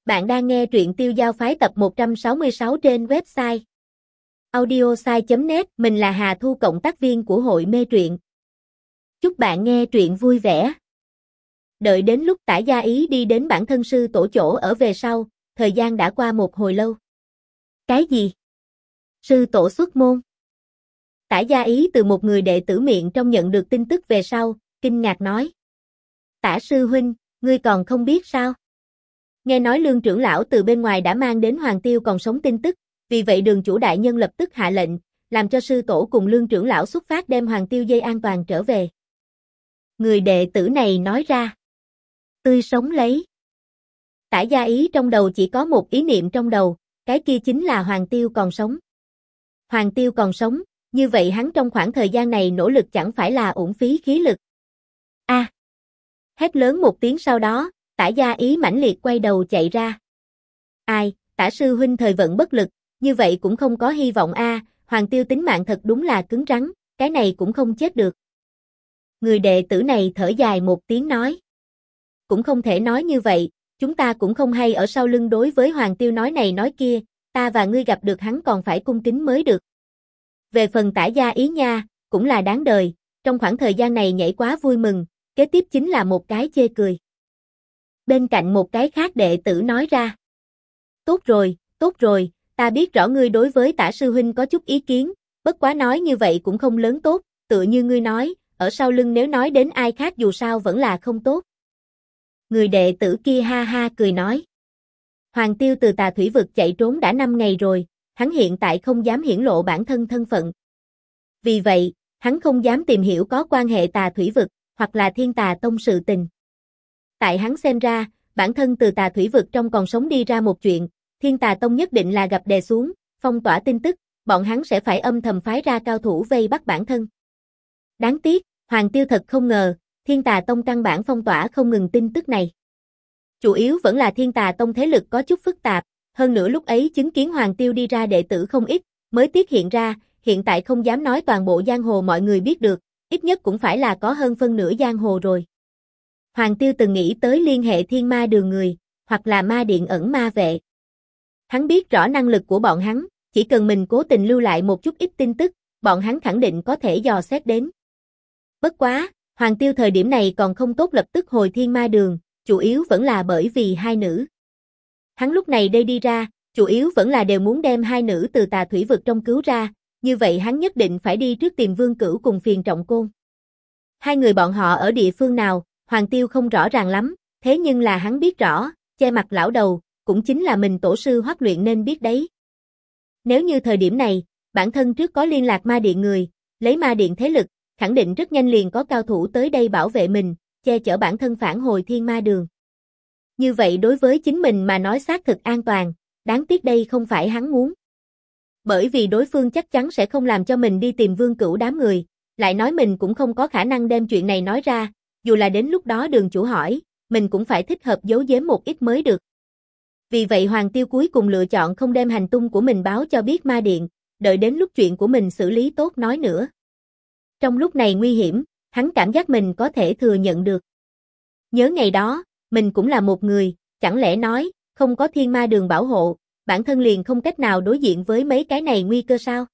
Bạn đang nghe truyện Tiêu Giao Phái tập 166 trên website audiosai.net. Mình là Hà Thu, cộng tác viên của hội mê truyện. Chúc bạn nghe truyện vui vẻ. Đợi đến lúc Tả Gia Ý đi đến bản thân sư tổ chỗ ở về sau, thời gian đã qua một hồi lâu. Cái gì? Sư tổ xuất môn? Tả Gia Ý từ một người đệ tử miệng trong nhận được tin tức về sau, kinh ngạc nói. Tả sư huynh, ngươi còn không biết sao? Nghe nói Lương trưởng lão từ bên ngoài đã mang đến Hoàng Tiêu còn sống tin tức, vì vậy Đường chủ đại nhân lập tức hạ lệnh, làm cho sư tổ cùng Lương trưởng lão xuất phát đem Hoàng Tiêu dây an toàn trở về. Người đệ tử này nói ra. Tươi sống lấy. Tả Gia Ý trong đầu chỉ có một ý niệm trong đầu, cái kia chính là Hoàng Tiêu còn sống. Hoàng Tiêu còn sống, như vậy hắn trong khoảng thời gian này nỗ lực chẳng phải là uổng phí khí lực. A! Hét lớn một tiếng sau đó, Tả Gia Ý mãnh liệt quay đầu chạy ra. Ai, Tả sư huynh thời vận bất lực, như vậy cũng không có hy vọng a, Hoàng Tiêu tính mạng thật đúng là cứng rắn, cái này cũng không chết được. Người đệ tử này thở dài một tiếng nói. Cũng không thể nói như vậy, chúng ta cũng không hay ở sau lưng đối với Hoàng Tiêu nói này nói kia, ta và ngươi gặp được hắn còn phải cung kính mới được. Về phần Tả Gia Ý nha, cũng là đáng đời, trong khoảng thời gian này nhảy quá vui mừng, kế tiếp chính là một cái chê cười. Bên cạnh một cái khác đệ tử nói ra. Tốt rồi, ta biết rõ ngươi đối với Tả sư huynh có chút ý kiến, bất quá nói như vậy cũng không lớn tốt, tựa như ngươi nói, ở sau lưng nếu nói đến ai khác dù sao vẫn là không tốt. Người đệ tử kia ha ha cười nói. Hoàng Tiêu từ Tà Thủy vực chạy trốn đã 5 ngày rồi, hắn hiện tại không dám hiển lộ bản thân thân phận. Vì vậy, hắn không dám tìm hiểu có quan hệ Tà Thủy vực, hoặc là Thiên Tà Tông sự tình. Tại hắn xem ra, bản thân từ Tà Thủy vực trong còn sống đi ra một chuyện, Thiên Tà Tông nhất định là gặp đè xuống, phong tỏa tin tức, bọn hắn sẽ phải âm thầm phái ra cao thủ vây bắt bản thân. Đáng tiếc, Hoàng Tiêu thật không ngờ, Thiên Tà Tông căn bản phong tỏa không ngừng tin tức này. Chủ yếu vẫn là Thiên Tà Tông thế lực có chút phức tạp, hơn nữa lúc ấy chứng kiến Hoàng Tiêu đi ra đệ tử không ít, mới tiết hiện ra, hiện tại không dám nói toàn bộ giang hồ mọi người biết được, ít nhất cũng phải là có hơn phân nửa giang hồ rồi. Hoàng Tiêu từng nghĩ tới liên hệ Thiên Ma Đường người, hoặc là Ma Điện ẩn ma vệ. Hắn biết rõ năng lực của bọn hắn, chỉ cần mình cố tình lưu lại một chút ít tin tức, bọn hắn khẳng định có thể dò xét đến. Bất quá, Hoàng Tiêu thời điểm này còn không tốt lập tức hồi Thiên Ma Đường, chủ yếu vẫn là bởi vì hai nữ. Hắn lúc này đây đi ra, chủ yếu vẫn là đều muốn đem hai nữ từ Tà Thủy vực trong cứu ra, như vậy hắn nhất định phải đi trước tìm Vương Cửu cùng Phiền Trọng Côn. Hai người bọn họ ở địa phương nào, Hoàng Tiêu không rõ ràng lắm, thế nhưng là hắn biết rõ, che mặt lão đầu, cũng chính là mình tổ sư Hoắc Luyện nên biết đấy. Nếu như thời điểm này, bản thân trước có liên lạc Ma Điện người, lấy Ma Điện thế lực, khẳng định rất nhanh liền có cao thủ tới đây bảo vệ mình, che chở bản thân phản hồi Thiên Ma Đường. Như vậy đối với chính mình mà nói xác thực an toàn, đáng tiếc đây không phải hắn muốn. Bởi vì đối phương chắc chắn sẽ không làm cho mình đi tìm Vương Cửu đám người, lại nói mình cũng không có khả năng đem chuyện này nói ra, dù là đến lúc đó Đường chủ hỏi, mình cũng phải thích hợp giấu giếm một ít mới được. Vì vậy Hoàng Tiêu cuối cùng lựa chọn không đem hành tung của mình báo cho biết Ma Điện, đợi đến lúc chuyện của mình xử lý tốt nói nữa. Trong lúc này nguy hiểm, hắn cảm giác mình có thể thừa nhận được. Nhớ ngày đó, mình cũng là một người, chẳng lẽ nói, không có Thiên Ma Đường bảo hộ, bản thân liền không cách nào đối diện với mấy cái này nguy cơ sao?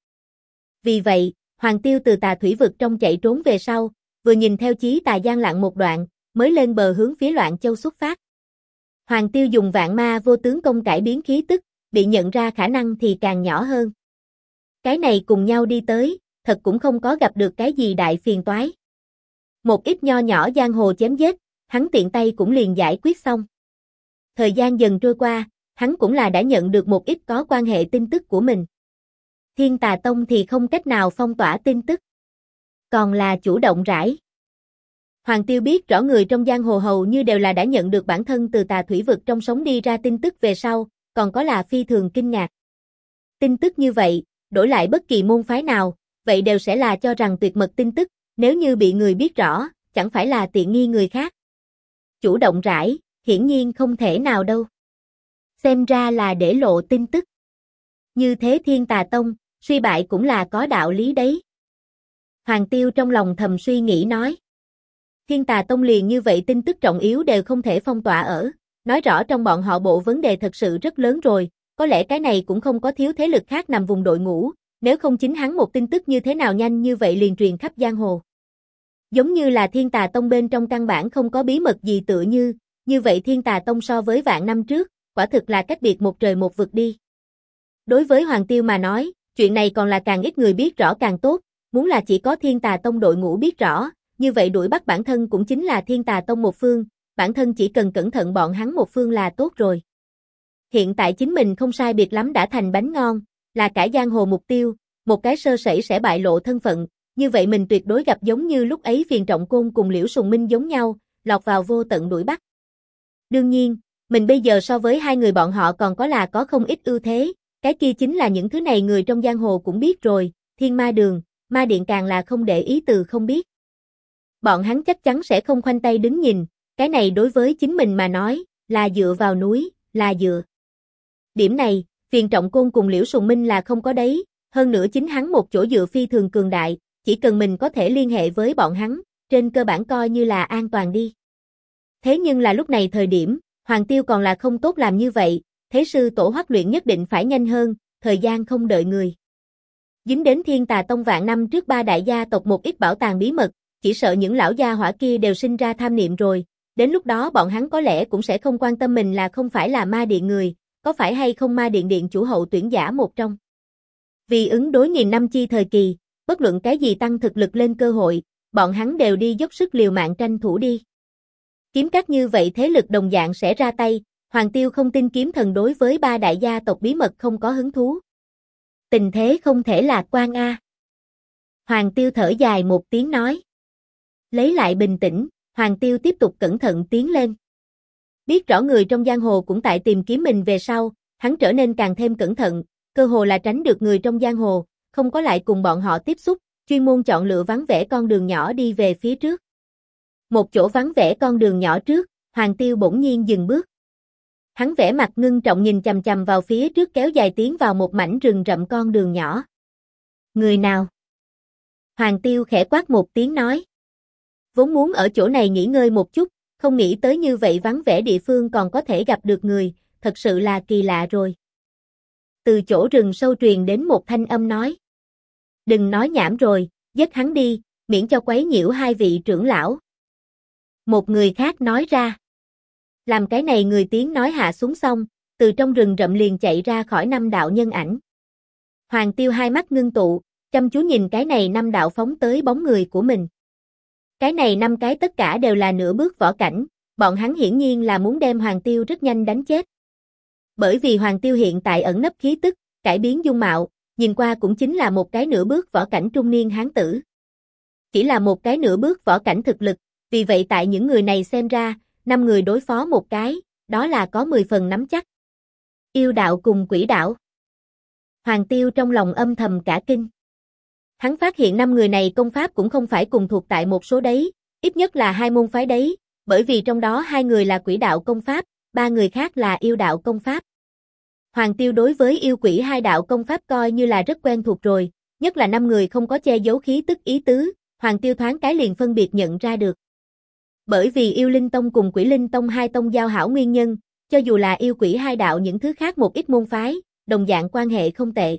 Vì vậy, Hoàng Tiêu từ Tà Thủy vực trong chạy trốn về sau, vừa nhìn theo Chí Tà Giang lặn một đoạn, mới lên bờ hướng phía Loạn Châu xuất phát. Hoàng Tiêu dùng Vạn Ma Vô Tướng công cải biến khí tức, bị nhận ra khả năng thì càng nhỏ hơn. Cái này cùng nhau đi tới, thật cũng không có gặp được cái gì đại phiền toái. Một ít nho nhỏ giang hồ chém giết, hắn tiện tay cũng liền giải quyết xong. Thời gian dần trôi qua, hắn cũng là đã nhận được một ít có quan hệ tin tức của mình. Thiên Tà Tông thì không cách nào phong tỏa tin tức, còn là chủ động rải. Hoàng Tiêu biết rõ người trong giang hồ hầu như đều là đã nhận được bản thân từ Tà Thủy vực trong sống đi ra tin tức về sau, còn có là phi thường kinh ngạc. Tin tức như vậy, đổi lại bất kỳ môn phái nào, vậy đều sẽ là cho rằng tuyệt mật tin tức, nếu như bị người biết rõ, chẳng phải là tiện nghi người khác. Chủ động rải, hiển nhiên không thể nào đâu. Xem ra là để lộ tin tức. Như thế Thiên Tà Tông, suy bại cũng là có đạo lý đấy. Hoàng Tiêu trong lòng thầm suy nghĩ nói. Thiên Tà Tông liền như vậy tin tức trọng yếu đều không thể phong tỏa ở, nói rõ trong bọn họ bộ vấn đề thật sự rất lớn rồi, có lẽ cái này cũng không có thiếu thế lực khác nằm vùng đội ngũ, nếu không chính hắn một tin tức như thế nào nhanh như vậy liền truyền khắp giang hồ. Giống như là Thiên Tà Tông bên trong căn bản không có bí mật gì tựa như vậy Thiên Tà Tông so với vạn năm trước, quả thực là cách biệt một trời một vực đi. Đối với Hoàng Tiêu mà nói, chuyện này còn là càng ít người biết rõ càng tốt, muốn là chỉ có Thiên Tà Tông đội ngũ biết rõ, như vậy đuổi bắt bản thân cũng chính là Thiên Tà Tông một phương, bản thân chỉ cần cẩn thận bọn hắn một phương là tốt rồi. Hiện tại chính mình không sai biệt lắm đã thành bánh ngon, là cả giang hồ mục tiêu, một cái sơ sẩy sẽ bại lộ thân phận, như vậy mình tuyệt đối gặp giống như lúc ấy Phiền Trọng Côn cùng Liễu Sùng Minh giống nhau, lọt vào vô tận đuổi bắt. Đương nhiên, mình bây giờ so với hai người bọn họ còn có không ít ưu thế, cái kia chính là những thứ này người trong giang hồ cũng biết rồi, Thiên Ma Đường, Ma Điện càng là không để ý từ không biết. Bọn hắn chắc chắn sẽ không khoanh tay đứng nhìn, cái này đối với chính mình mà nói, là dựa vào núi, là dựa. Điểm này, Phiền Trọng Côn cùng Liễu Sùng Minh là không có đấy, hơn nữa chính hắn một chỗ dựa phi thường cường đại, chỉ cần mình có thể liên hệ với bọn hắn, trên cơ bản coi như là an toàn đi. Thế nhưng là lúc này thời điểm, Hoàng Tiêu còn là không tốt làm như vậy, thế sư tổ Hoắc luyện nhất định phải nhanh hơn, thời gian không đợi người. Dính đến Thiên Tà Tông vạn năm trước ba đại gia tộc một ít bảo tàng bí mật, chỉ sợ những lão gia hỏa kia đều sinh ra tham niệm rồi, đến lúc đó bọn hắn có lẽ cũng sẽ không quan tâm mình là không phải là Ma Điện người, có phải hay không Ma Điện điện chủ hậu tuyển giả một trong. Vì ứng đối nghìn năm chi thời kỳ, bất luận cái gì tăng thực lực lên cơ hội, bọn hắn đều đi dốc sức liều mạng tranh thủ đi. Kiếm các như vậy thế lực đồng dạng sẽ ra tay, Hoàng Tiêu không tin kiếm thần đối với ba đại gia tộc bí mật không có hứng thú. Tình thế không thể lạc quan a. Hoàng Tiêu thở dài một tiếng nói. Lấy lại bình tĩnh, Hoàng Tiêu tiếp tục cẩn thận tiến lên. Biết rõ người trong giang hồ cũng tại tìm kiếm mình về sau, hắn trở nên càng thêm cẩn thận, cơ hồ là tránh được người trong giang hồ, không có lại cùng bọn họ tiếp xúc, chuyên môn chọn lựa vắng vẻ con đường nhỏ đi về phía trước. Một chỗ vắng vẻ con đường nhỏ trước, Hoàng Tiêu bỗng nhiên dừng bước. Hắn vẻ mặt ngưng trọng nhìn chằm chằm vào phía trước kéo dài tiến vào một mảnh rừng rậm con đường nhỏ. Người nào? Hoàng Tiêu khẽ quát một tiếng nói. Vốn muốn ở chỗ này nghỉ ngơi một chút, không nghĩ tới như vậy vắng vẻ địa phương còn có thể gặp được người, thật sự là kỳ lạ rồi. Từ chỗ rừng sâu truyền đến một thanh âm nói. Đừng nói nhảm rồi, giết hắn đi, miễn cho quấy nhiễu hai vị trưởng lão. Một người khác nói ra. Làm cái này người tiếng nói hạ xuống xong, từ trong rừng rậm liền chạy ra khỏi năm đạo nhân ảnh. Hoàng Tiêu hai mắt ngưng tụ, chăm chú nhìn cái này năm đạo phóng tới bóng người của mình. Cái này năm cái tất cả đều là nửa bước võ cảnh, bọn hắn hiển nhiên là muốn đem Hoàng Tiêu rất nhanh đánh chết. Bởi vì Hoàng Tiêu hiện tại ẩn nấp khí tức, cải biến dung mạo, nhìn qua cũng chính là một cái nửa bước võ cảnh trung niên hán tử. Chỉ là một cái nửa bước võ cảnh thực lực, vì vậy tại những người này xem ra, 5 người đối phó một cái, đó là có 10 phần nắm chắc. Yêu đạo cùng quỷ đạo. Hoàng Tiêu trong lòng âm thầm cả kinh. Hắn phát hiện 5 người này công pháp cũng không phải cùng thuộc tại một số đấy, ít nhất là 2 môn phái đấy, bởi vì trong đó 2 người là quỷ đạo công pháp, 3 người khác là yêu đạo công pháp. Hoàng Tiêu đối với yêu quỷ hai đạo công pháp coi như là rất quen thuộc rồi, nhất là 5 người không có che giấu khí tức ý tứ, Hoàng Tiêu thoáng cái liền phân biệt nhận ra được. Bởi vì yêu linh tông cùng quỷ linh tông hai tông giao hảo nguyên nhân, cho dù là yêu quỷ hai đạo những thứ khác một ít môn phái, đồng dạng quan hệ không tệ.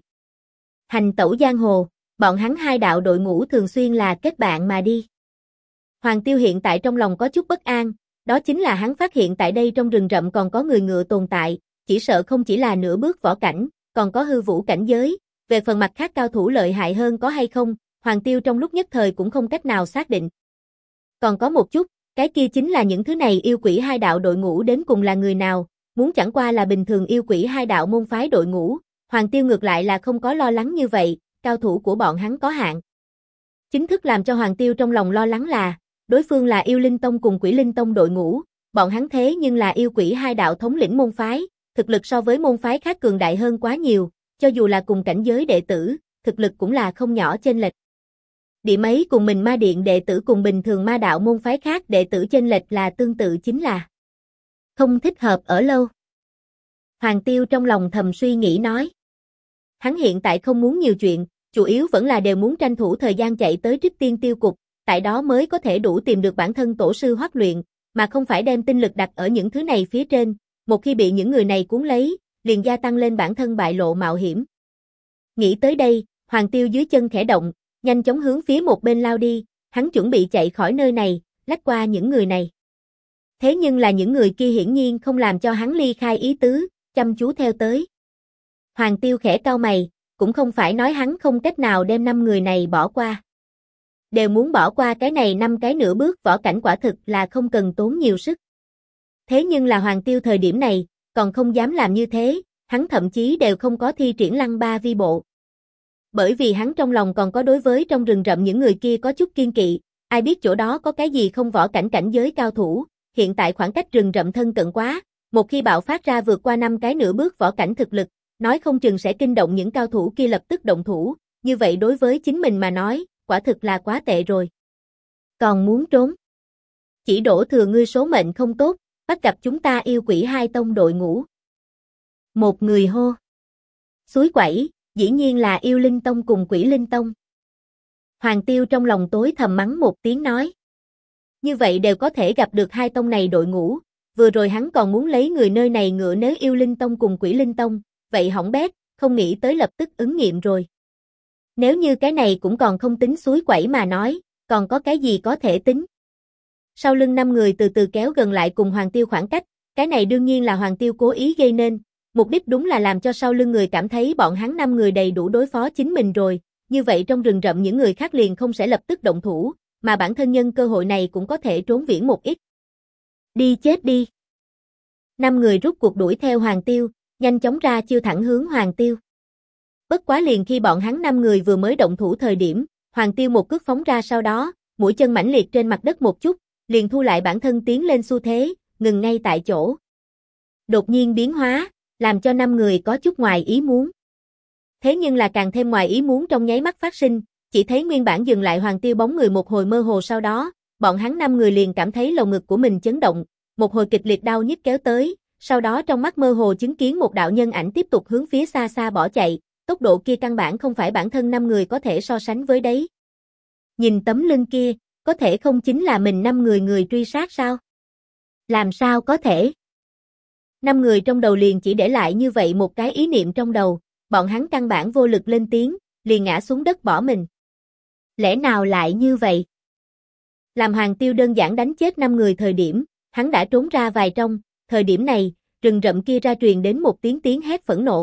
Hành tẩu giang hồ, bọn hắn hai đạo đội ngũ thường xuyên là kết bạn mà đi. Hoàng Tiêu hiện tại trong lòng có chút bất an, đó chính là hắn phát hiện tại đây trong rừng rậm còn có người ngựa tồn tại, chỉ sợ không chỉ là nửa bước võ cảnh, còn có hư vũ cảnh giới, về phần mặt khác cao thủ lợi hại hơn có hay không, Hoàng Tiêu trong lúc nhất thời cũng không cách nào xác định. Còn có một chút, cái kia chính là những thứ này yêu quỷ hai đạo đội ngũ đến cùng là người nào, muốn chẳng qua là bình thường yêu quỷ hai đạo môn phái đội ngũ, Hoàng Tiêu ngược lại là không có lo lắng như vậy, cao thủ của bọn hắn có hạn. Chính thức làm cho Hoàng Tiêu trong lòng lo lắng là, đối phương là yêu linh tông cùng quỷ linh tông đội ngũ, bọn hắn thế nhưng là yêu quỷ hai đạo thống lĩnh môn phái, thực lực so với môn phái khác cường đại hơn quá nhiều, cho dù là cùng cảnh giới đệ tử, thực lực cũng là không nhỏ chênh lệch. Điểm ấy cùng mình ma điện đệ tử cùng bình thường ma đạo môn phái khác đệ tử chênh lệch là tương tự chính là không thích hợp ở lâu. Hoàng Tiêu trong lòng thầm suy nghĩ nói. Hắn hiện tại không muốn nhiều chuyện, chủ yếu vẫn là đều muốn tranh thủ thời gian chạy tới Trích Tiên Tiêu Cục, tại đó mới có thể đủ tìm được bản thân tổ sư Hoắc Luyện, mà không phải đem tinh lực đặt ở những thứ này phía trên, một khi bị những người này cuốn lấy, liền gia tăng lên bản thân bại lộ mạo hiểm. Nghĩ tới đây, Hoàng Tiêu dưới chân khẽ động, nhanh chóng hướng phía một bên lao đi, hắn chuẩn bị chạy khỏi nơi này, lách qua những người này. Thế nhưng là những người kia hiển nhiên không làm cho hắn ly khai ý tứ, chăm chú theo tới. Hoàng Tiêu khẽ cau mày, cũng không phải nói hắn không cách nào đem 5 người này bỏ qua. Đều muốn bỏ qua cái này 5 cái nửa bước võ cảnh quả thực là không cần tốn nhiều sức. Thế nhưng là Hoàng Tiêu thời điểm này, còn không dám làm như thế, hắn thậm chí đều không có thi triển lăng ba vi bộ. Bởi vì hắn trong lòng còn có đối với trong rừng rậm những người kia có chút kiên kỵ, ai biết chỗ đó có cái gì không võ cảnh cảnh giới cao thủ, hiện tại khoảng cách rừng rậm thân cận quá, một khi bạo phát ra vượt qua 5 cái nửa bước võ cảnh thực lực, nói không chừng sẽ kinh động những cao thủ kia lập tức động thủ, như vậy đối với chính mình mà nói, quả thực là quá tệ rồi. Còn muốn trốn? Chỉ đổ thừa ngươi số mệnh không tốt, bắt gặp chúng ta yêu quỷ hai tông đội ngũ. Một người hô. Suối quẩy, dĩ nhiên là yêu linh tông cùng quỷ linh tông. Hoàng Tiêu trong lòng tối thầm mắng một tiếng nói. Như vậy đều có thể gặp được hai tông này đội ngũ, vừa rồi hắn còn muốn lấy người nơi này ngựa nếu yêu linh tông cùng quỷ linh tông, vậy hỏng bét, không nghĩ tới lập tức ứng nghiệm rồi. Nếu như cái này cũng còn không tính suối quẩy mà nói, còn có cái gì có thể tính? Sau lưng 5 người từ từ kéo gần lại cùng Hoàng Tiêu khoảng cách, cái này đương nhiên là Hoàng Tiêu cố ý gây nên, mục đích đúng là làm cho sau lưng người cảm thấy bọn hắn 5 người đầy đủ đối phó chính mình rồi, như vậy trong rừng rậm những người khác liền không sẽ lập tức động thủ, mà bản thân nhân cơ hội này cũng có thể trốn viễn một ít. Đi chết đi! 5 người rút cuộc đuổi theo Hoàng Tiêu, nhanh chóng ra chiêu thẳng hướng Hoàng Tiêu. Bất quá liền khi bọn hắn 5 người vừa mới động thủ thời điểm, Hoàng Tiêu một cước phóng ra sau đó, mũi chân mãnh liệt trên mặt đất một chút, liền thu lại bản thân tiến lên xu thế, ngừng ngay tại chỗ. Đột nhiên biến hóa, làm cho 5 người có chút ngoài ý muốn. Thế nhưng là càng thêm ngoài ý muốn trong nháy mắt phát sinh, chỉ thấy nguyên bản dừng lại Hoàng Tiêu bóng người một hồi mơ hồ sau đó, bọn hắn 5 người liền cảm thấy lồng ngực của mình chấn động, một hồi kịch liệt đau nhức kéo tới, sau đó trong mắt mơ hồ chứng kiến một đạo nhân ảnh tiếp tục hướng phía xa xa bỏ chạy, tốc độ kia căn bản không phải bản thân 5 người có thể so sánh với đấy. Nhìn tấm lưng kia, có thể không chính là mình 5 người truy sát sao? Làm sao có thể? 5 người trong đầu liền chỉ để lại như vậy một cái ý niệm trong đầu, bọn hắn căn bản vô lực lên tiếng, liền ngã xuống đất bỏ mình. Lẽ nào lại như vậy? Làm Hoàng Tiêu đơn giản đánh chết 5 người thời điểm, hắn đã trốn ra vài trong, thời điểm này, rừng rậm kia ra truyền đến một tiếng hét phẫn nộ.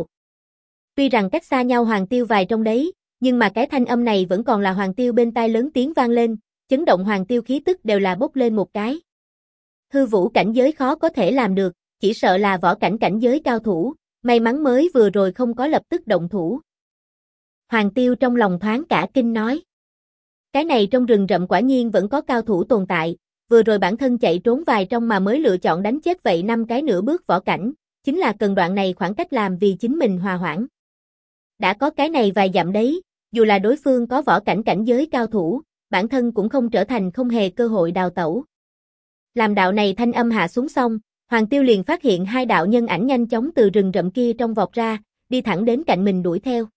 Tuy rằng cách xa nhau Hoàng Tiêu vài trong đấy, nhưng mà cái thanh âm này vẫn còn là Hoàng Tiêu bên tai lớn tiếng vang lên, chấn động Hoàng Tiêu khí tức đều là bốc lên một cái. Hư vũ cảnh giới khó có thể làm được, chỉ sợ là võ cảnh cảnh giới cao thủ, may mắn mới vừa rồi không có lập tức động thủ. Hoàng Tiêu trong lòng thoáng cả kinh nói. Cái này trong rừng rậm quả nhiên vẫn có cao thủ tồn tại, vừa rồi bản thân chạy trốn vài trong mà mới lựa chọn đánh chết vậy 5 cái nửa bước võ cảnh, chính là cần đoạn này khoảng cách làm vì chính mình hòa hoãn. Đã có cái này vài dặm đấy, dù là đối phương có võ cảnh cảnh giới cao thủ, bản thân cũng không trở thành không hề cơ hội đào tẩu. Làm đạo này thanh âm hạ xuống xong, Hoàng Tiêu liền phát hiện 2 đạo nhân ảnh nhanh chóng từ rừng rậm kia trong vọt ra, đi thẳng đến cạnh mình đuổi theo.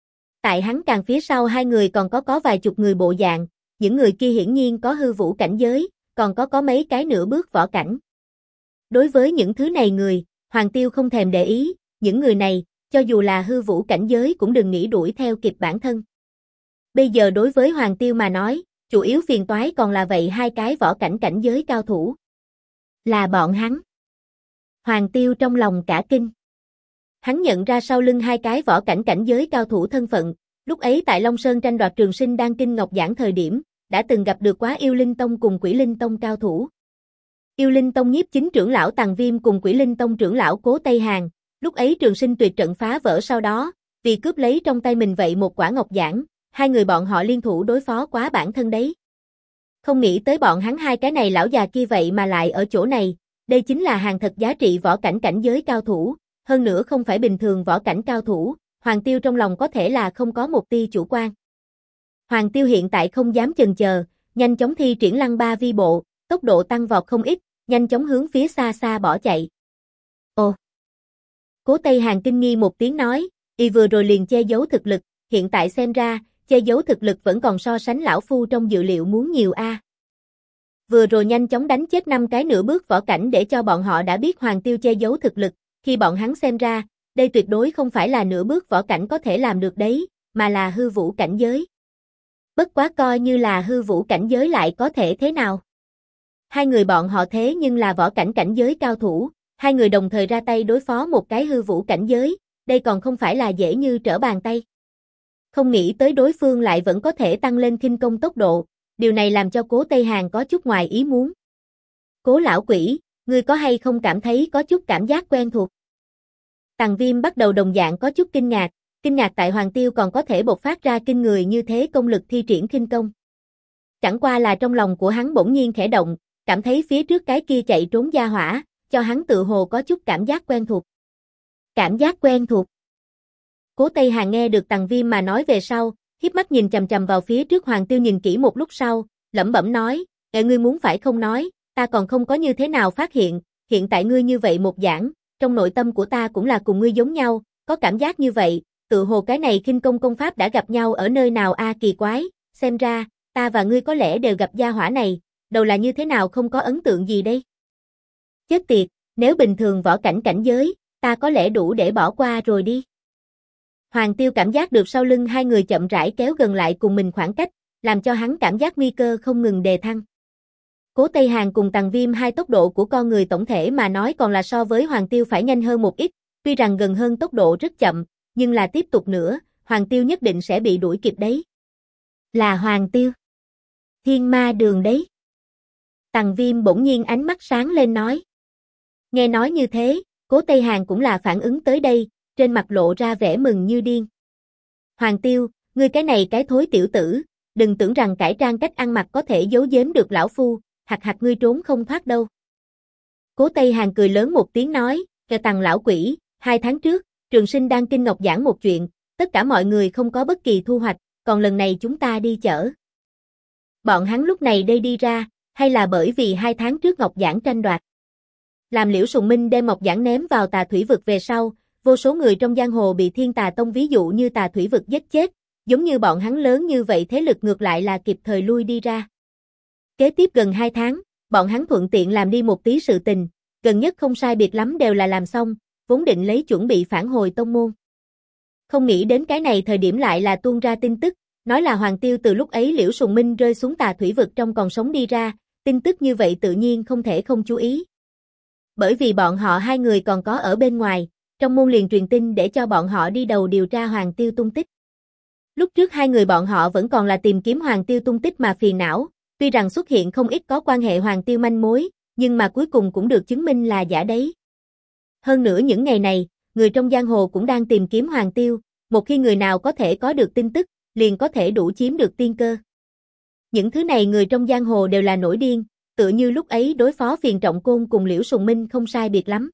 Tại hắn càng phía sau 2 người còn có vài chục người bộ dạng, những người kia hiển nhiên có hư vũ cảnh giới, còn có mấy cái nửa bước võ cảnh. Đối với những thứ này người, Hoàng Tiêu không thèm để ý, những người này, cho dù là hư vũ cảnh giới cũng đừng nghĩ đuổi theo kịp bản thân. Bây giờ đối với Hoàng Tiêu mà nói, chủ yếu phiền toái còn là vậy 2 cái võ cảnh cảnh giới cao thủ. Là bọn hắn. Hoàng Tiêu trong lòng cả kinh. Hắn nhận ra sau lưng 2 cái võ cảnh cảnh giới cao thủ thân phận, lúc ấy tại Long Sơn tranh đoạt trường sinh đang kinh ngọc giảng thời điểm, đã từng gặp được quá yêu linh tông cùng quỷ linh tông cao thủ. Yêu linh tông nhiếp chính trưởng lão Tằng Viêm cùng quỷ linh tông trưởng lão Cố Tây Hàn, lúc ấy trường sinh tuyệt trận phá vỡ sau đó, vì cướp lấy trong tay mình vậy một quả ngọc giản, 2 người bọn họ liên thủ đối phó quá bản thân đấy. Không nghĩ tới bọn hắn 2 cái này lão già kia vậy mà lại ở chỗ này, đây chính là hàng thật giá trị võ cảnh cảnh giới cao thủ, hơn nữa không phải bình thường võ cảnh cao thủ, Hoàng Tiêu trong lòng có thể là không có một tia chủ quan. Hoàng Tiêu hiện tại không dám chần chờ, nhanh chóng thi triển lăng ba vi bộ, tốc độ tăng vọt không ít, nhanh chóng hướng phía xa xa bỏ chạy. Ồ! Cố Tây Hàn kinh nghi một tiếng nói, y vừa rồi liền che giấu thực lực, hiện tại xem ra, che giấu thực lực vẫn còn so sánh lão phu trong dự liệu muốn nhiều a. vừa rồi nhanh chóng đánh chết 5 cái nửa bước võ cảnh để cho bọn họ đã biết Hoàng Tiêu che giấu thực lực, khi bọn hắn xem ra, đây tuyệt đối không phải là nửa bước võ cảnh có thể làm được đấy, mà là hư vũ cảnh giới. Bất quá coi như là hư vũ cảnh giới lại có thể thế nào? Hai người bọn họ thế nhưng là võ cảnh cảnh giới cao thủ, hai người đồng thời ra tay đối phó một cái hư vũ cảnh giới, đây còn không phải là dễ như trở bàn tay. Không nghĩ tới đối phương lại vẫn có thể tăng lên khinh công tốc độ, điều này làm cho Cố Tây Hàn có chút ngoài ý muốn. Cố lão quỷ, ngươi có hay không cảm thấy có chút cảm giác quen thuộc? Tằng Viêm bắt đầu đồng dạng có chút kinh ngạc tại Hoàng Tiêu còn có thể bộc phát ra kinh người như thế công lực thi triển khinh công. Chẳng qua là trong lòng của hắn bỗng nhiên khẽ động, cảm thấy phía trước cái kia chạy trốn gia hỏa, cho hắn tự hồ có chút cảm giác quen thuộc. Cảm giác quen thuộc. Cố Tây Hàn nghe được Tằng Viêm mà nói về sau, híp mắt nhìn chằm chằm vào phía trước Hoàng Tiêu nhìn kỹ một lúc sau, lẩm bẩm nói, ngươi muốn phải không nói, ta còn không có như thế nào phát hiện, hiện tại ngươi như vậy một giảng, trong nội tâm của ta cũng là cùng ngươi giống nhau, có cảm giác như vậy, tự hồ cái này khinh công công pháp đã gặp nhau ở nơi nào a kỳ quái, xem ra, ta và ngươi có lẽ đều gặp gia hỏa này, đầu là như thế nào không có ấn tượng gì đây? Chết tiệt, nếu bình thường võ cảnh cảnh giới, ta có lẽ đủ để bỏ qua rồi đi. Hoàng Tiêu cảm giác được sau lưng hai người chậm rãi kéo gần lại cùng mình khoảng cách, làm cho hắn cảm giác nguy cơ không ngừng đề thăng. Cố Tây Hàn cùng Tằng Viêm hai tốc độ của con người tổng thể mà nói còn là so với Hoàng Tiêu phải nhanh hơn một ít, tuy rằng gần hơn tốc độ rất chậm, nhưng là tiếp tục nữa, Hoàng Tiêu nhất định sẽ bị đuổi kịp đấy. Là Hoàng Tiêu. Thiên Ma Đường đấy. Tằng Viêm bỗng nhiên ánh mắt sáng lên nói. Nghe nói như thế, Cố Tây Hàn cũng là phản ứng tới đây, trên mặt lộ ra vẻ mừng như điên. Hoàng Tiêu, ngươi cái này cái thối tiểu tử, đừng tưởng rằng cải trang cách ăn mặc có thể giấu giếm được lão phu, hạt ngươi trốn không thoát đâu. Cố Tây Hàn cười lớn một tiếng nói, Tằng lão quỷ, 2 tháng trước, Trường Sinh đang kinh ngọc giảng một chuyện, tất cả mọi người không có bất kỳ thu hoạch, còn lần này chúng ta đi chở. Bọn hắn lúc này đây đi ra, hay là bởi vì 2 tháng trước ngọc giảng tranh đoạt. Làm Liễu Sùng Minh đem ngọc giảng ném vào Tà Thủy Vực về sau, vô số người trong giang hồ bị Thiên Tà Tông ví dụ như Tà Thủy Vực giết chết, giống như bọn hắn lớn như vậy thế lực ngược lại là kịp thời lui đi ra. Kế tiếp gần 2 tháng, bọn hắn thuận tiện làm đi một tí sự tình, gần nhất không sai biệt lắm đều là làm xong, vốn định lấy chuẩn bị phản hồi tông môn. Không nghĩ đến cái này thời điểm lại là tuôn ra tin tức, nói là Hoàng Tiêu từ lúc ấy Liễu Sùng Minh rơi xuống Tà Thủy Vực trong còn sống đi ra, tin tức như vậy tự nhiên không thể không chú ý. Bởi vì bọn họ hai người còn có ở bên ngoài, trong môn liền truyền tin để cho bọn họ đi đầu điều tra Hoàng Tiêu tung tích. Lúc trước hai người bọn họ vẫn còn là tìm kiếm Hoàng Tiêu tung tích mà phiền não, tuy rằng xuất hiện không ít có quan hệ Hoàng Tiêu manh mối, nhưng mà cuối cùng cũng được chứng minh là giả đấy. Hơn nữa những ngày này, người trong giang hồ cũng đang tìm kiếm Hoàng Tiêu, một khi người nào có thể có được tin tức, liền có thể đủ chiếm được tiên cơ. Những thứ này người trong giang hồ đều là nổi điên, tựa như lúc ấy đối phó Phiền Trọng Côn cùng Liễu Sùng Minh không sai biệt lắm.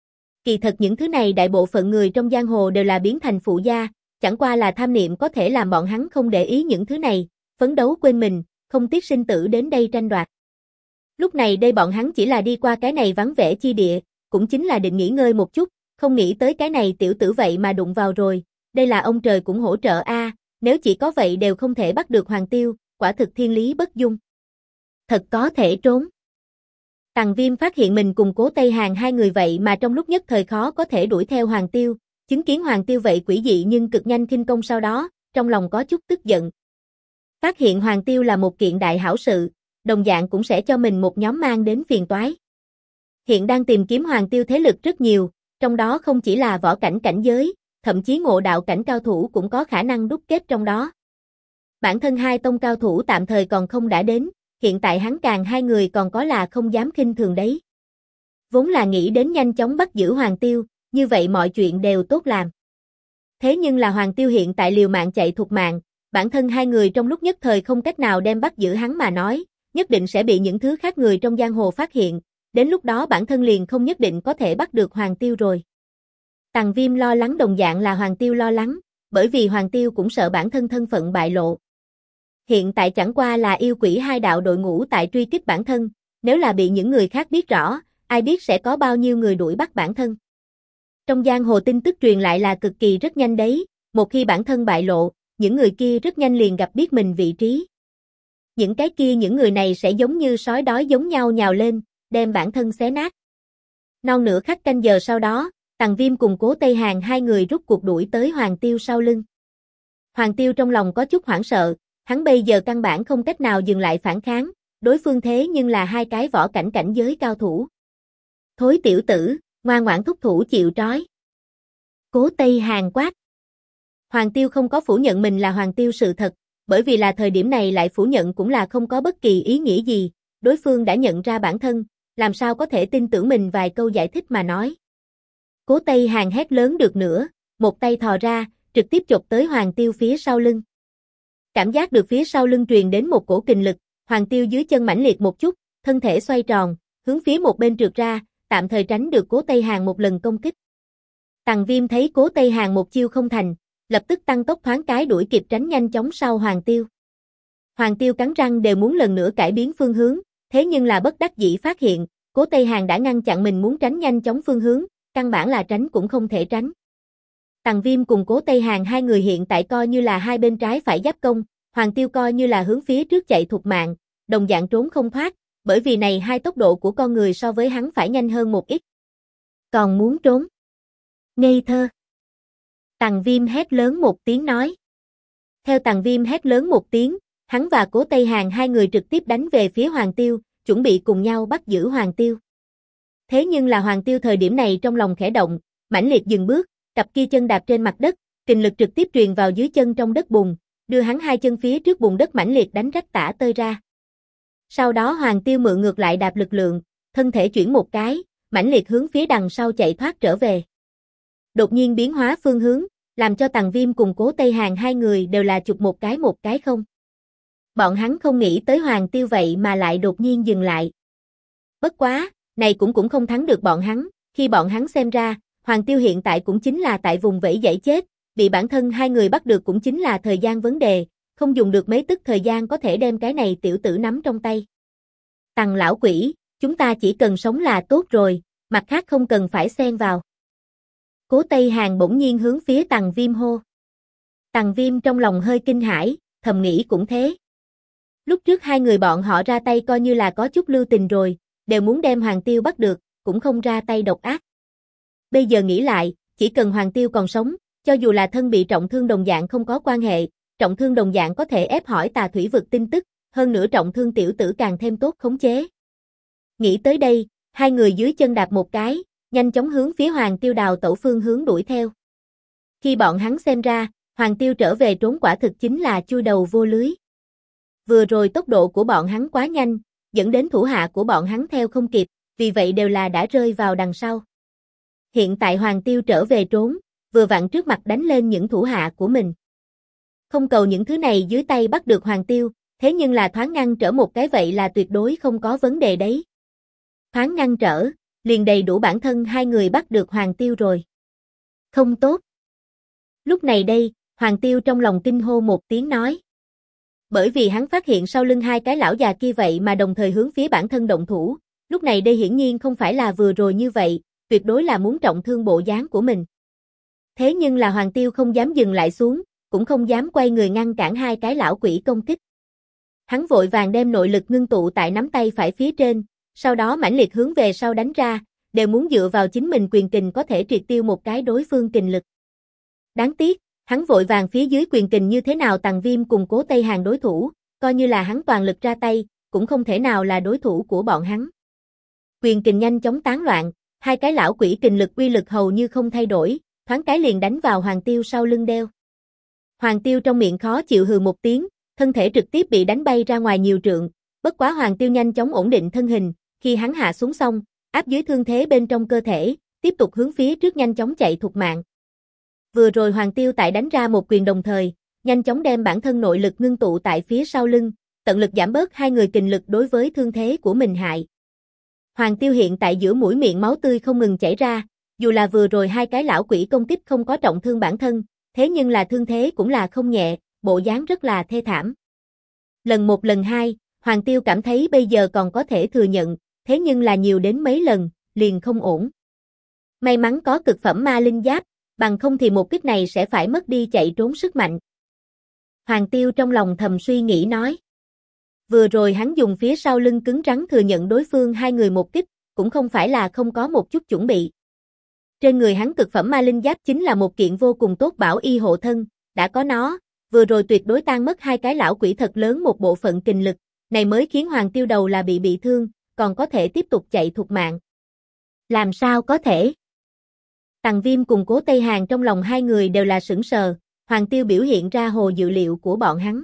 Kỳ thật những thứ này đại bộ phận người trong giang hồ đều là biến thành phụ gia, chẳng qua là tham niệm có thể làm bọn hắn không để ý những thứ này, phấn đấu quên mình, không tiếc sinh tử đến đây tranh đoạt. Lúc này đây bọn hắn chỉ là đi qua cái này vắng vẻ chi địa, cũng chính là định nghỉ ngơi một chút, không nghĩ tới cái này tiểu tử vậy mà đụng vào rồi, đây là ông trời cũng hỗ trợ a, nếu chỉ có vậy đều không thể bắt được Hoàng Tiêu, quả thực thiên lý bất dung. Thật có thể trốn. Tằng Viêm phát hiện mình cùng Cố Tây Hàn hai người vậy mà trong lúc nhất thời khó có thể đuổi theo Hoàng Tiêu, chứng kiến Hoàng Tiêu vậy quỷ dị nhưng cực nhanh khinh công sau đó, trong lòng có chút tức giận. Phát hiện Hoàng Tiêu là một kiện đại hảo sự, đồng dạng cũng sẽ cho mình một nhóm mang đến phiền toái. Hiện đang tìm kiếm Hoàng Tiêu thế lực rất nhiều, trong đó không chỉ là võ cảnh cảnh giới, thậm chí ngộ đạo cảnh cao thủ cũng có khả năng đúc kết trong đó. Bản thân hai tông cao thủ tạm thời còn không đã đến, hiện tại hắn càng hai người còn có là không dám khinh thường đấy. Vốn là nghĩ đến nhanh chóng bắt giữ Hoàng Tiêu, như vậy mọi chuyện đều tốt làm. Thế nhưng là Hoàng Tiêu hiện tại liều mạng chạy thục mạng, bản thân hai người trong lúc nhất thời không cách nào đem bắt giữ hắn mà nói, nhất định sẽ bị những thứ khác người trong giang hồ phát hiện, đến lúc đó bản thân liền không nhất định có thể bắt được Hoàng Tiêu rồi. Tằng Viêm lo lắng đồng dạng là Hoàng Tiêu lo lắng, bởi vì Hoàng Tiêu cũng sợ bản thân thân phận bại lộ. Hiện tại chẳng qua là yêu quỷ hai đạo đội ngũ tại truy kích bản thân, nếu là bị những người khác biết rõ, ai biết sẽ có bao nhiêu người đuổi bắt bản thân. Trong giang hồ tin tức truyền lại là cực kỳ rất nhanh đấy, một khi bản thân bại lộ, những người kia rất nhanh liền gặp biết mình vị trí. những người này sẽ giống như sói đói giống nhau nhào lên, đem bản thân xé nát. Non nửa khắc canh giờ sau đó, Tằng Viêm cùng Cố Tây Hàn hai người rút cuộc đuổi tới Hoàng Tiêu sau lưng. Hoàng Tiêu trong lòng có chút hoảng sợ, hắn bây giờ căn bản không cách nào dừng lại phản kháng, đối phương thế nhưng là hai cái võ cảnh cảnh giới cao thủ. Thối tiểu tử, ngoan ngoãn thúc thủ chịu trói. Cố Tây Hàn quát. Hoàng Tiêu không có phủ nhận mình là Hoàng Tiêu sự thật, bởi vì là thời điểm này lại phủ nhận cũng là không có bất kỳ ý nghĩa gì, đối phương đã nhận ra bản thân, làm sao có thể tin tưởng mình vài câu giải thích mà nói. Cố Tây Hàn hét lớn được nữa, một tay thò ra, trực tiếp chộp tới Hoàng Tiêu phía sau lưng. Cảm giác được phía sau lưng truyền đến một cổ kình lực, Hoàng Tiêu dưới chân mãnh liệt một chút, thân thể xoay tròn, hướng phía một bên trượt ra, tạm thời tránh được Cố Tây Hàn một lần công kích. Tằng Viêm thấy Cố Tây Hàn một chiêu không thành, lập tức tăng tốc thoáng cái đuổi kịp tránh nhanh chóng sau Hoàng Tiêu. Hoàng Tiêu cắn răng đều muốn lần nữa cải biến phương hướng, thế nhưng là bất đắc dĩ phát hiện, Cố Tây Hàn đã ngăn chặn mình muốn tránh nhanh chóng phương hướng, căn bản là tránh cũng không thể tránh. Tằng Viêm cùng Cố Tây Hàn hai người hiện tại coi như là hai bên trái phải giáp công, Hoàng Tiêu coi như là hướng phía trước chạy thục mạng, đồng dạng trốn không thoát, bởi vì này hai tốc độ của con người so với hắn phải nhanh hơn một ít. Còn muốn trốn? Ngây thơ! Tằng Viêm hét lớn một tiếng nói. Theo Tằng Viêm hét lớn một tiếng, hắn và Cố Tây Hàn hai người trực tiếp đánh về phía Hoàng Tiêu, chuẩn bị cùng nhau bắt giữ Hoàng Tiêu. Thế nhưng là Hoàng Tiêu thời điểm này trong lòng khẽ động, mãnh liệt dừng bước, cặp kia chân đạp trên mặt đất, kình lực trực tiếp truyền vào dưới chân trong đất bùn, đưa hắn hai chân phía trước bùn đất mãnh liệt đánh rách tả tơi ra. Sau đó Hoàng Tiêu mượn ngược lại đạp lực lượng, thân thể chuyển một cái, mãnh liệt hướng phía đằng sau chạy thoát trở về. Đột nhiên biến hóa phương hướng, làm cho Tằng Viêm cùng Cố Tây Hàn hai người đều là chụp một cái không. Bọn hắn không nghĩ tới Hoàng Tiêu vậy mà lại đột nhiên dừng lại. Bất quá, này cũng không thắng được bọn hắn, khi bọn hắn xem ra, Hoàng Tiêu hiện tại cũng chính là tại vùng vẫy dãy chết, bị bản thân hai người bắt được cũng chính là thời gian vấn đề, không dùng được mấy tức thời gian có thể đem cái này tiểu tử nắm trong tay. Tằng lão quỷ, chúng ta chỉ cần sống là tốt rồi, mặt khác không cần phải xen vào. Cố Tây Hàn bỗng nhiên hướng phía Tằng Viêm hô. Tằng Viêm trong lòng hơi kinh hãi, thầm nghĩ cũng thế. Lúc trước hai người bọn họ ra tay coi như là có chút lưu tình rồi, đều muốn đem Hoàng Tiêu bắt được, cũng không ra tay độc ác. Bây giờ nghĩ lại, chỉ cần Hoàng Tiêu còn sống, cho dù là thân bị trọng thương đồng dạng không có quan hệ, trọng thương đồng dạng có thể ép hỏi Tà Thủy vực tin tức, hơn nữa trọng thương tiểu tử càng thêm tốt khống chế. Nghĩ tới đây, hai người dưới chân đạp một cái, nhanh chóng hướng phía Hoàng Tiêu đào tẩu phương hướng đuổi theo. Khi bọn hắn xem ra, Hoàng Tiêu trở về trốn quả thực chính là chui đầu vô lưới. Vừa rồi tốc độ của bọn hắn quá nhanh, dẫn đến thủ hạ của bọn hắn theo không kịp, vì vậy đều là đã rơi vào đằng sau. Hiện tại Hoàng Tiêu trở về trốn, vừa vặn trước mặt đánh lên những thủ hạ của mình. Không cầu những thứ này dưới tay bắt được Hoàng Tiêu, thế nhưng là thoáng ngăn trở một cái vậy là tuyệt đối không có vấn đề đấy. Thoáng ngăn trở, liền đầy đủ bản thân hai người bắt được Hoàng Tiêu rồi. Không tốt. Lúc này đây, Hoàng Tiêu trong lòng kinh hô một tiếng nói. Bởi vì hắn phát hiện sau lưng hai cái lão già kia vậy mà đồng thời hướng phía bản thân động thủ, lúc này đây hiển nhiên không phải là vừa rồi như vậy, tuyệt đối là muốn trọng thương bộ dáng của mình. Thế nhưng là Hoàng Tiêu không dám dừng lại xuống, cũng không dám quay người ngăn cản hai cái lão quỷ công kích. Hắn vội vàng đem nội lực ngưng tụ tại nắm tay phải phía trên, sau đó mãnh liệt hướng về sau đánh ra, đều muốn dựa vào chính mình quyền kình có thể triệt tiêu một cái đối phương kình lực. Đáng tiếc, hắn vội vàng phía dưới quyền kình như thế nào Tằng Viêm cùng Cố Tây Hàn đối thủ, coi như là hắn toàn lực ra tay, cũng không thể nào là đối thủ của bọn hắn. Quyền kình nhanh chóng tán loạn, hai cái lão quỷ kình lực uy lực hầu như không thay đổi, thoáng cái liền đánh vào Hoàng Tiêu sau lưng đeo. Hoàng Tiêu trong miệng khó chịu hừ một tiếng, thân thể trực tiếp bị đánh bay ra ngoài nhiều trượng, bất quá Hoàng Tiêu nhanh chóng ổn định thân hình, khi hắn hạ xuống xong, áp dưới thương thế bên trong cơ thể, tiếp tục hướng phía trước nhanh chóng chạy thục mạng. Vừa rồi Hoàng Tiêu tại đánh ra một quyền đồng thời, nhanh chóng đem bản thân nội lực ngưng tụ tại phía sau lưng, tận lực giảm bớt hai người kình lực đối với thương thế của mình hại. Hoàng Tiêu hiện tại giữa mũi miệng máu tươi không ngừng chảy ra, dù là vừa rồi hai cái lão quỷ công kích không có trọng thương bản thân, thế nhưng là thương thế cũng là không nhẹ, bộ dáng rất là thê thảm. Lần một lần hai, Hoàng Tiêu cảm thấy bây giờ còn có thể thừa nhận, thế nhưng là nhiều đến mấy lần, liền không ổn. May mắn có cực phẩm ma linh giáp, bằng không thì một kích này sẽ phải mất đi chạy trốn sức mạnh. Hoàng Tiêu trong lòng thầm suy nghĩ nói. Vừa rồi hắn dùng phía sau lưng cứng rắn thừa nhận đối phương hai người một kích, cũng không phải là không có một chút chuẩn bị. Trên người hắn cực phẩm ma linh giáp chính là một kiện vô cùng tốt bảo y hộ thân, đã có nó, vừa rồi tuyệt đối tan mất hai cái lão quỷ thật lớn một bộ phận kình lực, này mới khiến Hoàng Tiêu đầu là bị thương, còn có thể tiếp tục chạy thục mạng. Làm sao có thể? Tằng Viêm cùng Cố Tây Hàn trong lòng hai người đều là sững sờ, Hoàng Tiêu biểu hiện ra hồ dự liệu của bọn hắn.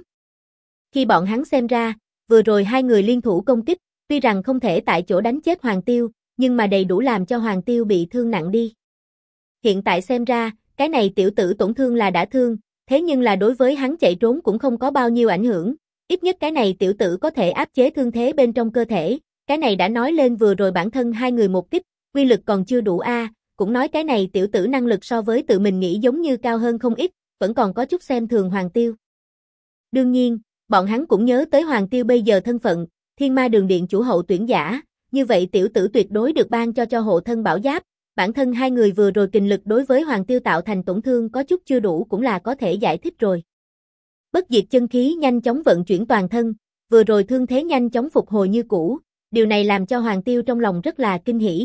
Khi bọn hắn xem ra, vừa rồi hai người liên thủ công kích, tuy rằng không thể tại chỗ đánh chết Hoàng Tiêu, nhưng mà đầy đủ làm cho Hoàng Tiêu bị thương nặng đi. Hiện tại xem ra, cái này tiểu tử tổn thương là đã thương, thế nhưng là đối với hắn chạy trốn cũng không có bao nhiêu ảnh hưởng, ít nhất cái này tiểu tử có thể áp chế thương thế bên trong cơ thể, cái này đã nói lên vừa rồi bản thân hai người một kích, quy lực còn chưa đủ cũng nói cái này tiểu tử năng lực so với tự mình nghĩ giống như cao hơn không ít, vẫn còn có chút xem thường Hoàng Tiêu. Đương nhiên, bọn hắn cũng nhớ tới Hoàng Tiêu bây giờ thân phận, Thiên Ma Đường Điện chủ hậu tuyển giả, như vậy tiểu tử tuyệt đối được ban cho hộ thân bảo giáp, bản thân hai người vừa rồi kình lực đối với Hoàng Tiêu tạo thành tổn thương có chút chưa đủ cũng là có thể giải thích rồi. Bất diệt chân khí nhanh chóng vận chuyển toàn thân, vừa rồi thương thế nhanh chóng phục hồi như cũ, điều này làm cho Hoàng Tiêu trong lòng rất là kinh hỉ.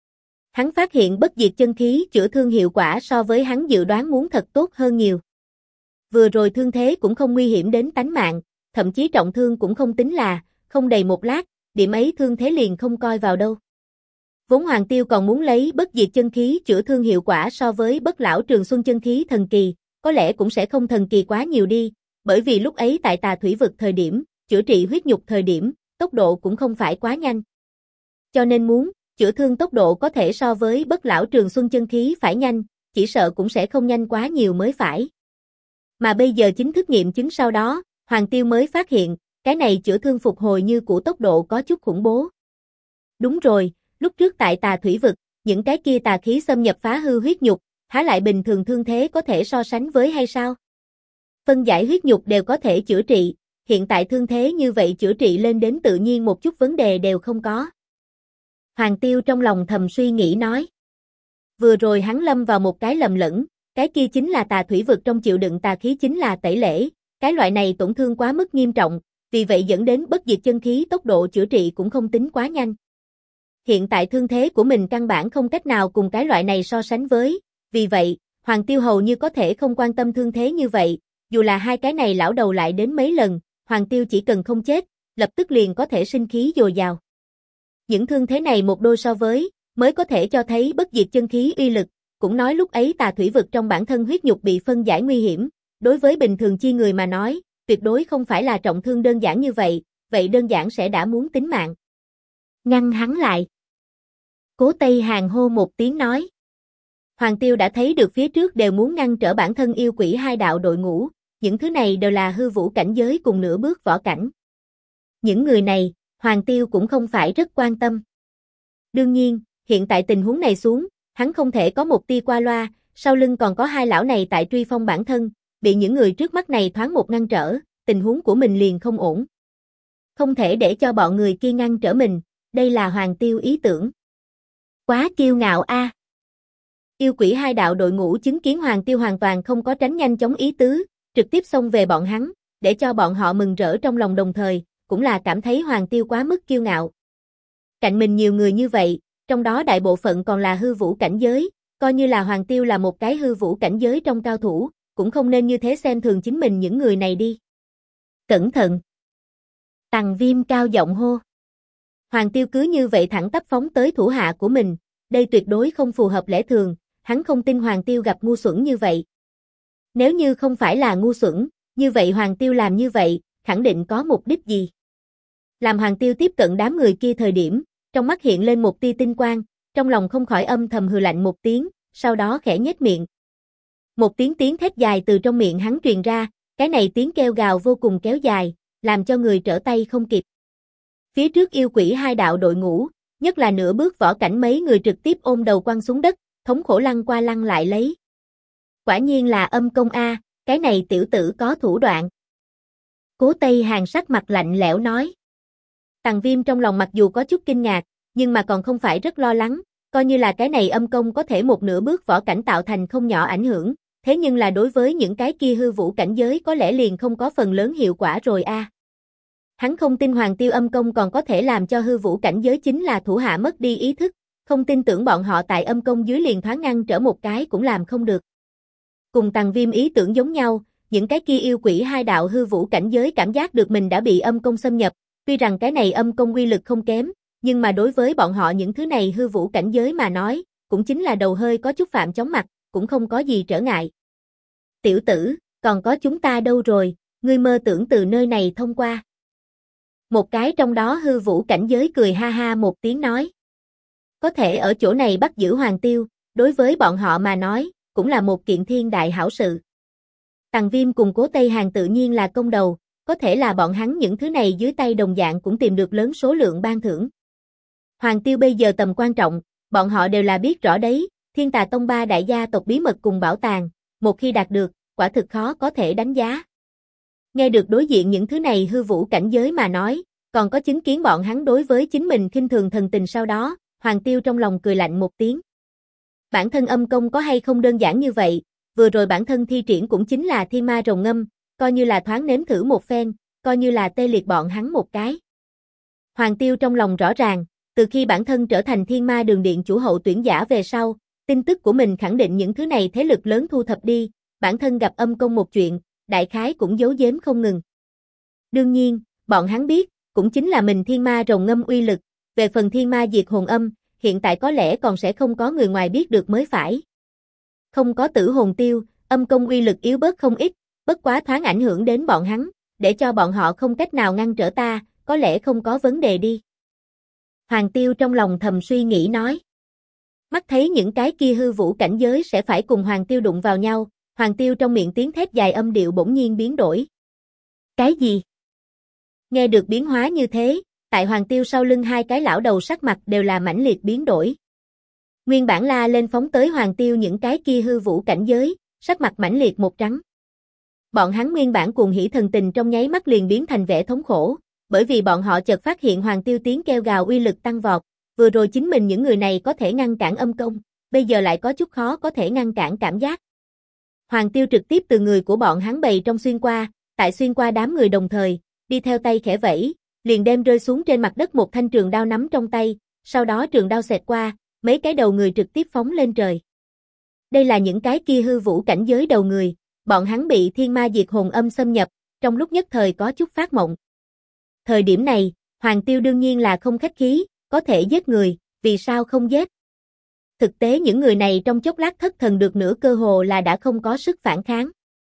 Hắn phát hiện bất diệt chân khí chữa thương hiệu quả so với hắn dự đoán muốn thật tốt hơn nhiều. Vừa rồi thương thế cũng không nguy hiểm đến tánh mạng, thậm chí trọng thương cũng không tính là, không đầy một lát, điểm ấy thương thế liền không coi vào đâu. Vốn Hoàng Tiêu còn muốn lấy bất diệt chân khí chữa thương hiệu quả so với bất lão trường xuân chân khí thần kỳ, có lẽ cũng sẽ không thần kỳ quá nhiều đi, bởi vì lúc ấy tại Tà Thủy Vực thời điểm, chữa trị huyết nhục thời điểm, tốc độ cũng không phải quá nhanh. Cho nên muốn, chữa thương tốc độ có thể so với bất lão trường xuân chân khí phải nhanh, chỉ sợ cũng sẽ không nhanh quá nhiều mới phải. Mà bây giờ chính thức nghiệm chứng sau đó, Hoàng Tiêu mới phát hiện, cái này chữa thương phục hồi như cũ tốc độ có chút khủng bố. Đúng rồi, lúc trước tại Tà Thủy Vực, những cái kia tà khí xâm nhập phá hư huyết nhục, há lại bình thường thương thế có thể so sánh với hay sao? Phân giải huyết nhục đều có thể chữa trị, hiện tại thương thế như vậy chữa trị lên đến tự nhiên một chút vấn đề đều không có. Hoàng Tiêu trong lòng thầm suy nghĩ nói. Vừa rồi hắn lâm vào một cái lầm lẫn, cái kia chính là Tà Thủy Vực trong chịu đựng tà khí chính là tẩy lễ, cái loại này tổn thương quá mức nghiêm trọng, vì vậy dẫn đến bất diệt chân khí tốc độ chữa trị cũng không tính quá nhanh. Hiện tại thương thế của mình căn bản không cách nào cùng cái loại này so sánh với, vì vậy, Hoàng Tiêu hầu như có thể không quan tâm thương thế như vậy, dù là hai cái này lão đầu lại đến mấy lần, Hoàng Tiêu chỉ cần không chết, lập tức liền có thể sinh khí dồi dào. Những thương thế này một đôi so với, mới có thể cho thấy bất diệt chân khí uy lực, cũng nói lúc ấy Tà Thủy Vực trong bản thân huyết nhục bị phân giải nguy hiểm, đối với bình thường chi người mà nói, tuyệt đối không phải là trọng thương đơn giản như vậy, vậy đơn giản sẽ đã muốn tính mạng. Ngăn hắn lại. Cố Tây Hàn hô một tiếng nói. Hoàng Tiêu đã thấy được phía trước đều muốn ngăn trở bản thân yêu quỷ hai đạo đội ngũ, những thứ này đều là hư vũ cảnh giới cùng nửa bước võ cảnh. Những người này, Hoàng Tiêu cũng không phải rất quan tâm. Đương nhiên, hiện tại tình huống này xuống, hắn không thể có một tia qua loa, sau lưng còn có hai lão này tại truy phong bản thân, bị những người trước mắt này thoáng một ngăn trở, tình huống của mình liền không ổn. Không thể để cho bọn người kia ngăn trở mình, đây là Hoàng Tiêu ý tưởng. Quá kiêu ngạo a. Yêu quỷ hai đạo đội ngũ chứng kiến Hoàng Tiêu hoàn toàn không có tránh nhanh chóng ý tứ, trực tiếp xông về bọn hắn, để cho bọn họ mừng rỡ trong lòng đồng thời, cũng là cảm thấy Hoàng Tiêu quá mức kiêu ngạo. Cạnh mình nhiều người như vậy, trong đó đại bộ phận còn là hư vũ cảnh giới, coi như là Hoàng Tiêu là một cái hư vũ cảnh giới trong cao thủ, cũng không nên như thế xem thường chính mình những người này đi. Cẩn thận! Tằng Viêm cao giọng hô. Hoàng Tiêu cứ như vậy thẳng tắp phóng tới thủ hạ của mình, đây tuyệt đối không phù hợp lẽ thường, hắn không tin Hoàng Tiêu gặp ngu xuẩn như vậy. Nếu như không phải là ngu xuẩn, như vậy Hoàng Tiêu làm như vậy, khẳng định có mục đích gì. Làm Hoàng Tiêu tiếp cận đám người kia thời điểm, trong mắt hiện lên một tia tinh quang, trong lòng không khỏi âm thầm hừ lạnh một tiếng, sau đó khẽ nhếch miệng. Một tiếng thét dài từ trong miệng hắn truyền ra, cái này tiếng kêu gào vô cùng kéo dài, làm cho người trở tay không kịp. Phía trước yêu quỷ hai đạo đội ngũ, nhất là nửa bước võ cảnh mấy người trực tiếp ôm đầu quăng xuống đất, thống khổ lăn qua lăn lại lấy. Quả nhiên là âm công a, cái này tiểu tử có thủ đoạn. Cố Tây Hàn sắc mặt lạnh lẽo nói. Tằng Viêm trong lòng mặc dù có chút kinh ngạc, nhưng mà còn không phải rất lo lắng, coi như là cái này âm công có thể một nửa bước võ cảnh tạo thành không nhỏ ảnh hưởng, thế nhưng là đối với những cái kia hư vũ cảnh giới có lẽ liền không có phần lớn hiệu quả rồi a. Hắn không tin Hoàng Tiêu âm công còn có thể làm cho hư vũ cảnh giới chính là thủ hạ mất đi ý thức, không tin tưởng bọn họ tại âm công dưới liền thoáng ngăn trở một cái cũng làm không được. Cùng Tằng Viêm ý tưởng giống nhau, những cái kia yêu quỷ hai đạo hư vũ cảnh giới cảm giác được mình đã bị âm công xâm nhập, tuy rằng cái này âm công uy lực không kém, nhưng mà đối với bọn họ những thứ này hư vũ cảnh giới mà nói, cũng chính là đầu hơi có chút phạm chóng mặt, cũng không có gì trở ngại. Tiểu tử, còn có chúng ta đâu rồi, ngươi mơ tưởng từ nơi này thông qua. Một cái trong đó hư vũ cảnh giới cười ha ha một tiếng nói. Có thể ở chỗ này bắt giữ Hoàng Tiêu, đối với bọn họ mà nói, cũng là một kiện thiên đại hảo sự. Tằng Viêm cùng Cố Tây Hàn tự nhiên là công đầu, có thể là bọn hắn những thứ này dưới tay đồng dạng cũng tìm được lớn số lượng ban thưởng. Hoàng Tiêu bây giờ tầm quan trọng, bọn họ đều là biết rõ đấy, Thiên Tà Tông ba đại gia tộc bí mật cùng bảo tàng, một khi đạt được, quả thực khó có thể đánh giá. Nghe được đối diện những thứ này hư vũ cảnh giới mà nói, còn có chứng kiến bọn hắn đối với chính mình khinh thường thần tình sau đó, Hoàng Tiêu trong lòng cười lạnh một tiếng. Bản thân âm công có hay không đơn giản như vậy, vừa rồi bản thân thi triển cũng chính là thiên ma rồng ngâm, coi như là thoáng nếm thử một phen, coi như là tê liệt bọn hắn một cái. Hoàng Tiêu trong lòng rõ ràng, từ khi bản thân trở thành thiên ma đường điện chủ hậu tuyển giả về sau, tin tức của mình khẳng định những thứ này thế lực lớn thu thập đi, bản thân gặp âm công một chuyện, đại khái cũng giấu giếm không ngừng. Đương nhiên, bọn hắn biết, cũng chính là mình thiên ma rồng ngâm uy lực, về phần thiên ma diệt hồn âm, hiện tại có lẽ còn sẽ không có người ngoài biết được mới phải. Không có tử hồn tiêu, âm công uy lực yếu bớt không ít, bất quá thoáng ảnh hưởng đến bọn hắn, để cho bọn họ không cách nào ngăn trở ta, có lẽ không có vấn đề đi. Hoàng Tiêu trong lòng thầm suy nghĩ nói. Mắt thấy những cái kia hư vũ cảnh giới sẽ phải cùng Hoàng Tiêu đụng vào nhau, Hoàng Tiêu trong miệng tiếng thét dài âm điệu bỗng nhiên biến đổi. Cái gì? Nghe được biến hóa như thế, tại Hoàng Tiêu sau lưng hai cái lão đầu sắc mặt đều là mãnh liệt biến đổi. Nguyên bản la lên phóng tới Hoàng Tiêu những cái kia hư vũ cảnh giới, sắc mặt mãnh liệt một trắng. Bọn hắn nguyên bản cuồng hỉ thần tình trong nháy mắt liền biến thành vẻ thống khổ, bởi vì bọn họ chợt phát hiện Hoàng Tiêu tiếng kêu gào uy lực tăng vọt, vừa rồi chính mình những người này có thể ngăn cản âm công, bây giờ lại có chút khó có thể ngăn cản cảm giác. Hoàng Tiêu trực tiếp từ người của bọn hắn bầy trong xuyên qua, tại xuyên qua đám người đồng thời, đi theo tay khẽ vẫy, liền đem rơi xuống trên mặt đất một thanh trường đao nắm trong tay, sau đó trường đao xẹt qua, mấy cái đầu người trực tiếp phóng lên trời. Đây là những cái kia hư vũ cảnh giới đầu người, bọn hắn bị thiên ma diệt hồn âm xâm nhập, trong lúc nhất thời có chút phát mộng. Thời điểm này, Hoàng Tiêu đương nhiên là không khách khí, có thể giết người, vì sao không giết? Thực tế những người này trong chốc lát thất thần được nửa cơ hồ là đã không có sức phản kháng.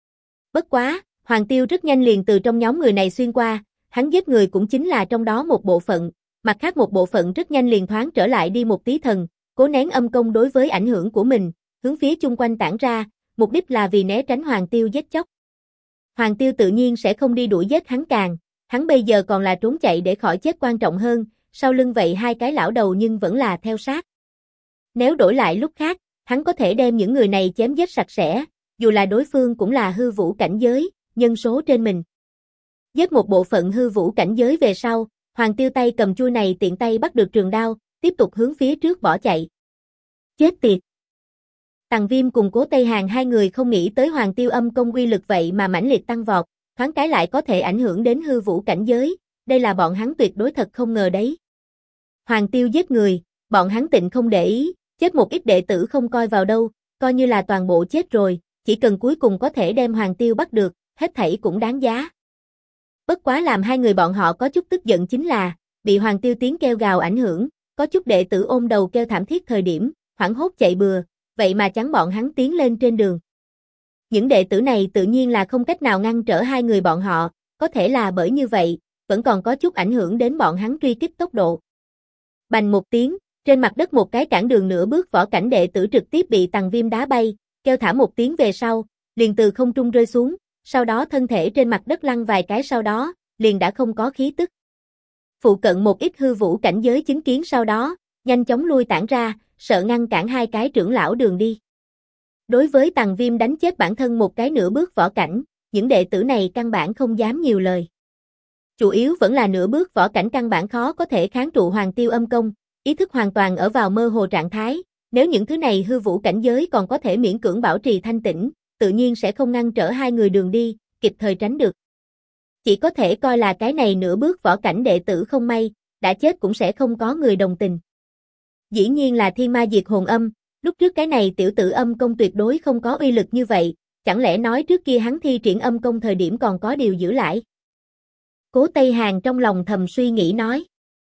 Bất quá, Hoàng Tiêu rất nhanh liền từ trong nhóm người này xuyên qua, hắn giết người cũng chính là trong đó một bộ phận, mặt khác một bộ phận rất nhanh liền thoáng trở lại đi một tí thần, cố nén âm công đối với ảnh hưởng của mình, hướng phía chung quanh tản ra, mục đích là vì né tránh Hoàng Tiêu giết chóc. Hoàng Tiêu tự nhiên sẽ không đi đuổi giết hắn càng, hắn bây giờ còn là trốn chạy để khỏi chết quan trọng hơn, sau lưng vậy hai cái lão đầu nhưng vẫn là theo sát. Nếu đổi lại lúc khác, hắn có thể đem những người này chém giết sạch sẽ, dù là đối phương cũng là hư vũ cảnh giới, nhân số trên mình. Giết một bộ phận hư vũ cảnh giới về sau, Hoàng Tiêu tay cầm chuôi này tiện tay bắt được trường đao, tiếp tục hướng phía trước bỏ chạy. Chết tiệt! Tằng Viêm cùng Cố Tây Hàn hai người không nghĩ tới Hoàng Tiêu âm công uy lực vậy mà mãnh liệt tăng vọt, thoáng cái lại có thể ảnh hưởng đến hư vũ cảnh giới, đây là bọn hắn tuyệt đối thật không ngờ đấy. Hoàng Tiêu giết người, bọn hắn tịnh không để ý, chết một ít đệ tử không coi vào đâu, coi như là toàn bộ chết rồi, chỉ cần cuối cùng có thể đem Hoàng Tiêu bắt được, hết thảy cũng đáng giá. Bất quá làm hai người bọn họ có chút tức giận chính là, bị Hoàng Tiêu tiếng kêu gào ảnh hưởng, có chút đệ tử ôm đầu kêu thảm thiết thời điểm, hoảng hốt chạy bừa, vậy mà chắn bọn hắn tiến lên trên đường. Những đệ tử này tự nhiên là không cách nào ngăn trở hai người bọn họ, có thể là bởi như vậy, vẫn còn có chút ảnh hưởng đến bọn hắn truy kích tốc độ. Bành một tiếng, trên mặt đất một cái cản đường nửa bước võ cảnh đệ tử trực tiếp bị Tằng Viêm đá bay, kêu thả một tiếng về sau, liền từ không trung rơi xuống, sau đó thân thể trên mặt đất lăn vài cái sau đó, liền đã không có khí tức. Phụ cận một ít hư vũ cảnh giới chứng kiến sau đó, nhanh chóng lui tản ra, sợ ngăn cản hai cái trưởng lão đường đi. Đối với Tằng Viêm đánh chết bản thân một cái nửa bước võ cảnh, những đệ tử này căn bản không dám nhiều lời. Chủ yếu vẫn là nửa bước võ cảnh căn bản khó có thể kháng trụ Hoàng Tiêu âm công, ý thức hoàn toàn ở vào mơ hồ trạng thái, nếu những thứ này hư vũ cảnh giới còn có thể miễn cưỡng bảo trì thanh tĩnh, tự nhiên sẽ không ngăn trở hai người đường đi, kịp thời tránh được. Chỉ có thể coi là cái này nửa bước võ cảnh đệ tử không may, đã chết cũng sẽ không có người đồng tình. Dĩ nhiên là thiên ma diệt hồn âm, lúc trước cái này tiểu tử âm công tuyệt đối không có uy lực như vậy, chẳng lẽ nói trước kia hắn thi triển âm công thời điểm còn có điều giữ lại. Cố Tây Hàn trong lòng thầm suy nghĩ nói.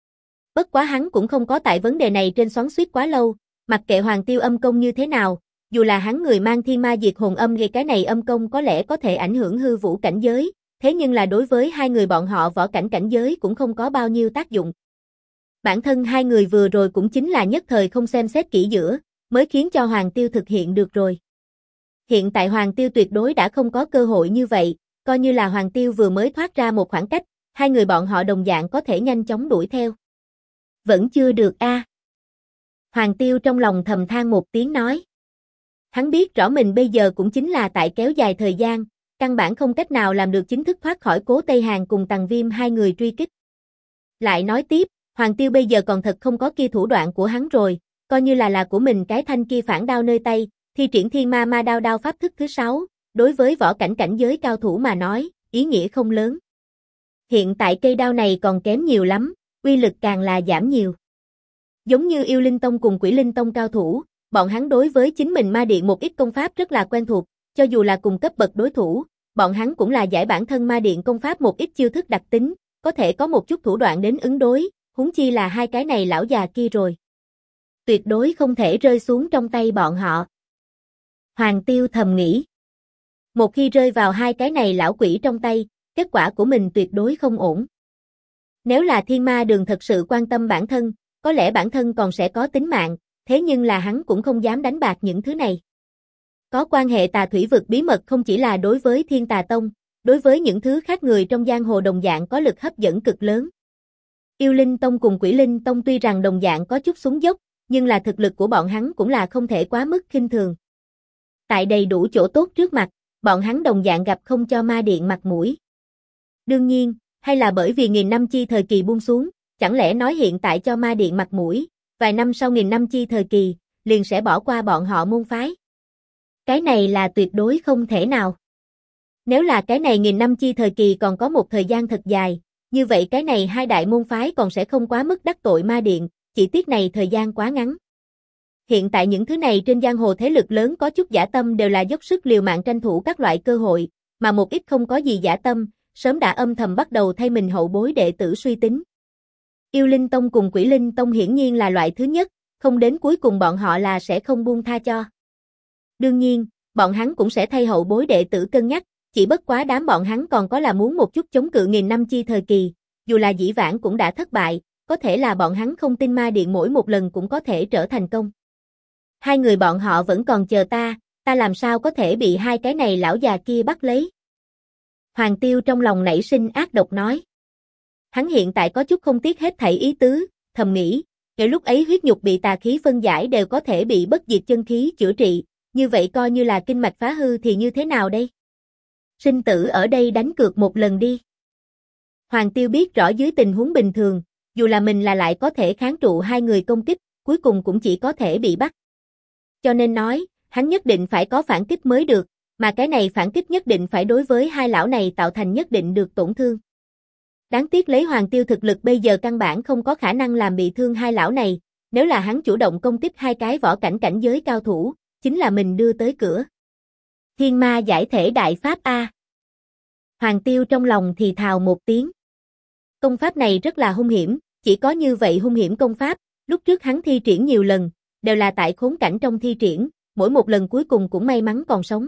Bất quá hắn cũng không có tại vấn đề này trên xoắn xuýt quá lâu, mặc kệ Hoàng Tiêu âm công như thế nào, dù là hắn người mang thiên ma diệt hồn âm thì cái này âm công có lẽ có thể ảnh hưởng hư vũ cảnh giới, thế nhưng là đối với hai người bọn họ võ cảnh cảnh giới cũng không có bao nhiêu tác dụng. Bản thân hai người vừa rồi cũng chính là nhất thời không xem xét kỹ giữa, mới khiến cho Hoàng Tiêu thực hiện được rồi. Hiện tại Hoàng Tiêu tuyệt đối đã không có cơ hội như vậy, coi như là Hoàng Tiêu vừa mới thoát ra một khoảng cách, hai người bọn họ đồng dạng có thể nhanh chóng đuổi theo. Vẫn chưa được a. Hoàng Tiêu trong lòng thầm than một tiếng nói. Hắn biết rõ mình bây giờ cũng chính là tại kéo dài thời gian, căn bản không cách nào làm được chính thức thoát khỏi Cố Tây Hàn cùng Tằng Viêm hai người truy kích. Lại nói tiếp, Hoàng Tiêu bây giờ còn thật không có kia thủ đoạn của hắn rồi, coi như là của mình cái thanh kia phản đao nơi tay, thi triển thiên ma ma đao đao pháp thức thứ 6, đối với võ cảnh cảnh giới cao thủ mà nói, ý nghĩa không lớn. Hiện tại cây đao này còn kém nhiều lắm, uy lực càng là giảm nhiều. Giống như Yêu Linh Tông cùng Quỷ Linh Tông cao thủ, bọn hắn đối với chính mình ma điện một ít công pháp rất là quen thuộc, cho dù là cùng cấp bậc đối thủ, bọn hắn cũng là giải bản thân ma điện công pháp một ít chiêu thức đặc tính, có thể có một chút thủ đoạn đến ứng đối, huống chi là hai cái này lão già kia rồi. Tuyệt đối không thể rơi xuống trong tay bọn họ. Hoàng Tiêu thầm nghĩ. Một khi rơi vào hai cái này lão quỷ trong tay, kết quả của mình tuyệt đối không ổn. Nếu là Thiên Ma Đường thật sự quan tâm bản thân, có lẽ bản thân còn sẽ có tính mạng, thế nhưng là hắn cũng không dám đánh bạc những thứ này. Có quan hệ tà thủy vực bí mật không chỉ là đối với Thiên Tà Tông, đối với những thứ khác người trong giang hồ đồng dạng có lực hấp dẫn cực lớn. Yêu Linh Tông cùng Quỷ Linh Tông tuy rằng đồng dạng có chút xuống dốc, nhưng là thực lực của bọn hắn cũng là không thể quá mức khinh thường. Tại đầy đủ chỗ tốt trước mặt, bọn hắn đồng dạng gặp không cho ma điện mặt mũi. Đương nhiên, hay là bởi vì nghìn năm chi thời kỳ buông xuống, chẳng lẽ nói hiện tại cho ma điện mặt mũi, vài năm sau nghìn năm chi thời kỳ, liền sẽ bỏ qua bọn họ môn phái. Cái này là tuyệt đối không thể nào. Nếu là cái này nghìn năm chi thời kỳ còn có một thời gian thật dài, như vậy cái này hai đại môn phái còn sẽ không quá mức đắc tội ma điện, chỉ tiếc này thời gian quá ngắn. Hiện tại những thứ này trên giang hồ thế lực lớn có chút dã tâm đều là dốc sức liều mạng tranh thủ các loại cơ hội, mà một ít không có gì dã tâm, sớm đã âm thầm bắt đầu thay mình hậu bối đệ tử suy tính. Yêu Linh Tông cùng Quỷ Linh Tông hiển nhiên là loại thứ nhất, không đến cuối cùng bọn họ là sẽ không buông tha cho. Đương nhiên, bọn hắn cũng sẽ thay hậu bối đệ tử cân nhắc, chỉ bất quá đám bọn hắn còn có là muốn một chút chống cự nghìn năm chi thời kỳ, dù là dĩ vãng cũng đã thất bại, có thể là bọn hắn không tin ma điện mỗi một lần cũng có thể trở thành công. Hai người bọn họ vẫn còn chờ ta làm sao có thể bị hai cái này lão già kia bắt lấy. Hoàng Tiêu trong lòng nảy sinh ác độc nói. Hắn hiện tại có chút không tiếc hết thảy ý tứ, thầm nghĩ, nếu lúc ấy huyết nhục bị tà khí phân giải đều có thể bị bất diệt chân khí chữa trị, như vậy coi như là kinh mạch phá hư thì như thế nào đây? Sinh tử ở đây đánh cược một lần đi. Hoàng Tiêu biết rõ dưới tình huống bình thường, dù là mình là lại có thể kháng trụ hai người công kích, cuối cùng cũng chỉ có thể bị bắt. Cho nên nói, hắn nhất định phải có phản kích mới được, mà cái này phản kích nhất định phải đối với hai lão này tạo thành nhất định được tổn thương. Đáng tiếc lấy Hoàng Tiêu thực lực bây giờ căn bản không có khả năng làm bị thương hai lão này, nếu là hắn chủ động công kích hai cái võ cảnh cảnh giới cao thủ, chính là mình đưa tới cửa. Thiên ma giải thể đại pháp A. Hoàng Tiêu trong lòng thì thào một tiếng. Công pháp này rất là hung hiểm, chỉ có như vậy hung hiểm công pháp, lúc trước hắn thi triển nhiều lần, đều là tại khốn cảnh trong thi triển, mỗi một lần cuối cùng cũng may mắn còn sống.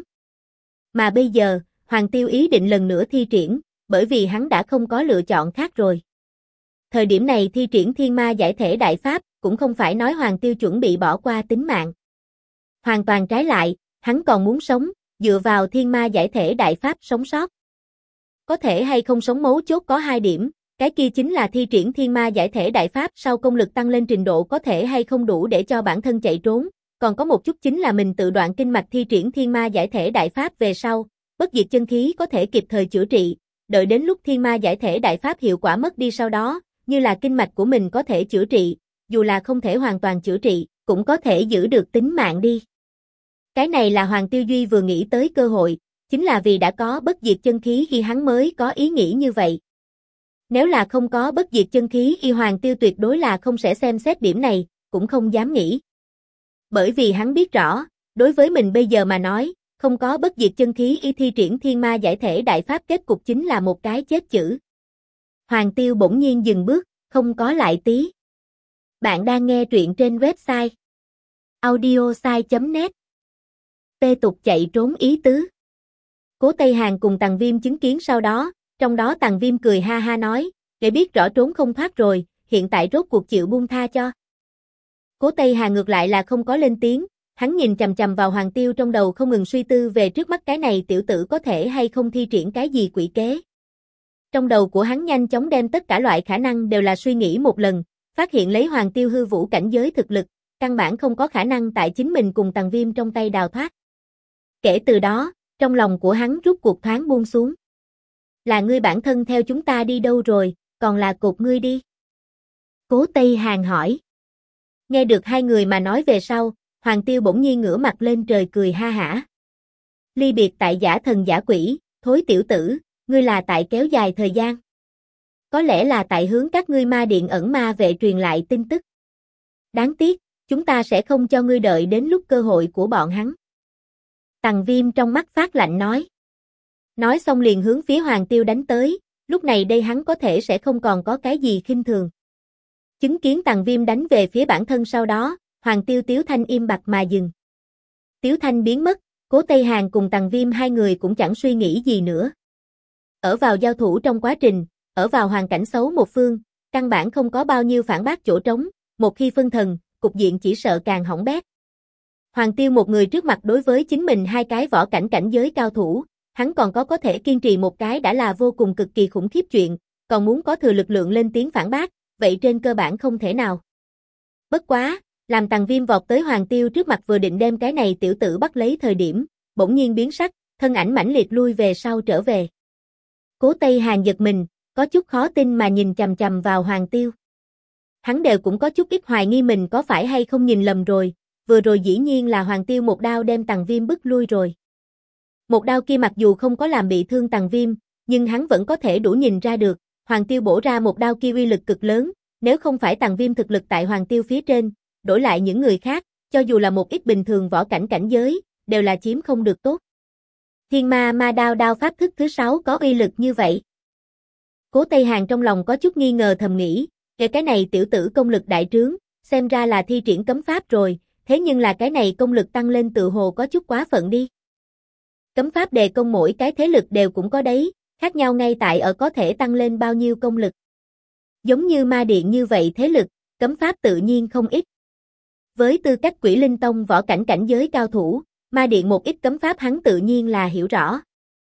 Mà bây giờ, Hoàng Tiêu ý định lần nữa thi triển, bởi vì hắn đã không có lựa chọn khác rồi. Thời điểm này thi triển thiên ma giải thể đại pháp, cũng không phải nói Hoàng Tiêu chuẩn bị bỏ qua tính mạng. Hoàn toàn trái lại, hắn còn muốn sống, dựa vào thiên ma giải thể đại pháp sống sót. Có thể hay không sống mấu chốt có hai điểm, cái kia chính là thi triển thiên ma giải thể đại pháp sau công lực tăng lên trình độ có thể hay không đủ để cho bản thân chạy trốn, còn có một chút chính là mình tự đoạn kinh mạch thi triển thiên ma giải thể đại pháp về sau, bất diệt chân khí có thể kịp thời chữa trị, đợi đến lúc thiên ma giải thể đại pháp hiệu quả mất đi sau đó, như là kinh mạch của mình có thể chữa trị, dù là không thể hoàn toàn chữa trị, cũng có thể giữ được tính mạng đi. Cái này là Hoàng Tiêu Duy vừa nghĩ tới cơ hội, chính là vì đã có bất diệt chân khí khi hắn mới có ý nghĩ như vậy. Nếu là không có bất diệt chân khí Hoàng Tiêu tuyệt đối là không sẽ xem xét điểm này, cũng không dám nghĩ. Bởi vì hắn biết rõ, đối với mình bây giờ mà nói, không có bất diệt chân khí thi triển thiên ma giải thể đại pháp kết cục chính là một cái chết chữ. Hoàng Tiêu bỗng nhiên dừng bước, không có lại tí. Bạn đang nghe truyện trên website audiosai.net. Tê tục chạy trốn ý tứ. Cố Tây Hàn cùng Tằng Viêm chứng kiến sau đó, trong đó Tằng Viêm cười ha ha nói, để biết rõ trốn không thoát rồi, hiện tại rốt cuộc chịu buông tha cho. Cố Tây Hàn ngược lại là không có lên tiếng, hắn nhìn chằm chằm vào Hoàng Tiêu trong đầu không ngừng suy tư về trước mắt cái này tiểu tử có thể hay không thi triển cái gì quỷ kế. Trong đầu của hắn nhanh chóng đem tất cả loại khả năng đều là suy nghĩ một lần, phát hiện lấy Hoàng Tiêu hư vũ cảnh giới thực lực, căn bản không có khả năng tại chính mình cùng Tằng Viêm trong tay đào thoát. Kể từ đó, trong lòng của hắn rút cuộc thoáng buông xuống. Là ngươi bản thân theo chúng ta đi đâu rồi, còn là cột ngươi đi? Cố Tây Hàn hỏi. Nghe được hai người mà nói về sau, Hoàng Tiêu bỗng nhiên ngửa mặt lên trời cười ha hả. Ly biệt tại giả thần giả quỷ, thối tiểu tử, ngươi là tại kéo dài thời gian. Có lẽ là tại hướng các ngươi ma điện ẩn ma vệ truyền lại tin tức. Đáng tiếc, chúng ta sẽ không cho ngươi đợi đến lúc cơ hội của bọn hắn. Tằng Viêm trong mắt phát lạnh nói. Nói xong liền hướng phía Hoàng Tiêu đánh tới, lúc này đây hắn có thể sẽ không còn có cái gì khinh thường. Chứng kiến Tằng Viêm đánh về phía bản thân sau đó, Hoàng Tiêu Tiếu Thanh im bặt mà dừng. Tiếu Thanh biến mất, Cố Tây Hàn cùng Tằng Viêm hai người cũng chẳng suy nghĩ gì nữa. Ở vào giao thủ trong quá trình, ở vào hoàn cảnh xấu một phương, căn bản không có bao nhiêu phản bác chỗ trống, một khi phân thần, cục diện chỉ sợ càng hỏng bét. Hoàng Tiêu một người trước mặt đối với chính mình hai cái võ cảnh cảnh giới cao thủ, hắn còn có thể kiên trì một cái đã là vô cùng cực kỳ khủng khiếp chuyện, còn muốn có thừa lực lượng lên tiếng phản bác, vậy trên cơ bản không thể nào. Bất quá, làm Tằng Viêm vọt tới Hoàng Tiêu trước mặt vừa định đem cái này tiểu tử bắt lấy thời điểm, bỗng nhiên biến sắc, thân ảnh mãnh liệt lui về sau trở về. Cố Tây Hàn giật mình, có chút khó tin mà nhìn chằm chằm vào Hoàng Tiêu. Hắn đều cũng có chút ít hoài nghi mình có phải hay không nhìn lầm rồi, vừa rồi dĩ nhiên là Hoàng Tiêu một đao đem Tằng Viêm bức lui rồi. Một đao kia mặc dù không có làm bị thương Tằng Viêm, nhưng hắn vẫn có thể đủ nhìn ra được, Hoàng Tiêu bổ ra một đao kia uy lực cực lớn, nếu không phải Tằng Viêm thực lực tại Hoàng Tiêu phía trên, đổi lại những người khác, cho dù là một ít bình thường võ cảnh cảnh giới, đều là chiếm không được tốt. Thiên ma ma đao đao pháp thức thứ 6 có uy lực như vậy. Cố Tây Hàn trong lòng có chút nghi ngờ thầm nghĩ, cái này tiểu tử công lực đại trướng, xem ra là thi triển cấm pháp rồi, thế nhưng là cái này công lực tăng lên tự hồ có chút quá phận đi. Cấm pháp đề công mỗi cái thế lực đều cũng có đấy, khác nhau ngay tại ở có thể tăng lên bao nhiêu công lực. Giống như ma điện như vậy thế lực, cấm pháp tự nhiên không ít. Với tư cách Quỷ Linh Tông võ cảnh cảnh giới cao thủ, ma điện một ít cấm pháp hắn tự nhiên là hiểu rõ.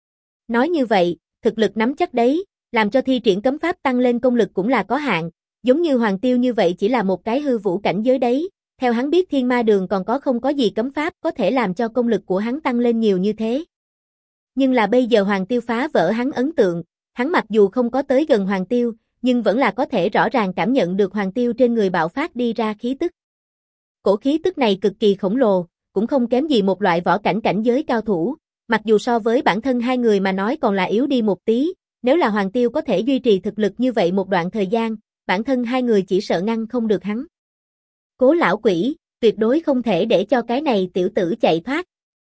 Nói như vậy, thực lực nắm chắc đấy, làm cho thi triển cấm pháp tăng lên công lực cũng là có hạn, giống như Hoàng Tiêu như vậy chỉ là một cái hư vũ cảnh giới đấy, theo hắn biết Thiên Ma Đường còn không có gì cấm pháp có thể làm cho công lực của hắn tăng lên nhiều như thế. Nhưng là bây giờ Hoàng Tiêu phá vỡ hắn ấn tượng, hắn mặc dù không có tới gần Hoàng Tiêu, nhưng vẫn là có thể rõ ràng cảm nhận được Hoàng Tiêu trên người bạo phát đi ra khí tức. Cổ khí tức này cực kỳ khổng lồ, cũng không kém gì một loại võ cảnh cảnh giới cao thủ, mặc dù so với bản thân hai người mà nói còn là yếu đi một tí, nếu là Hoàng Tiêu có thể duy trì thực lực như vậy một đoạn thời gian, bản thân hai người chỉ sợ ngăn không được hắn. Cố lão quỷ, tuyệt đối không thể để cho cái này tiểu tử chạy thoát.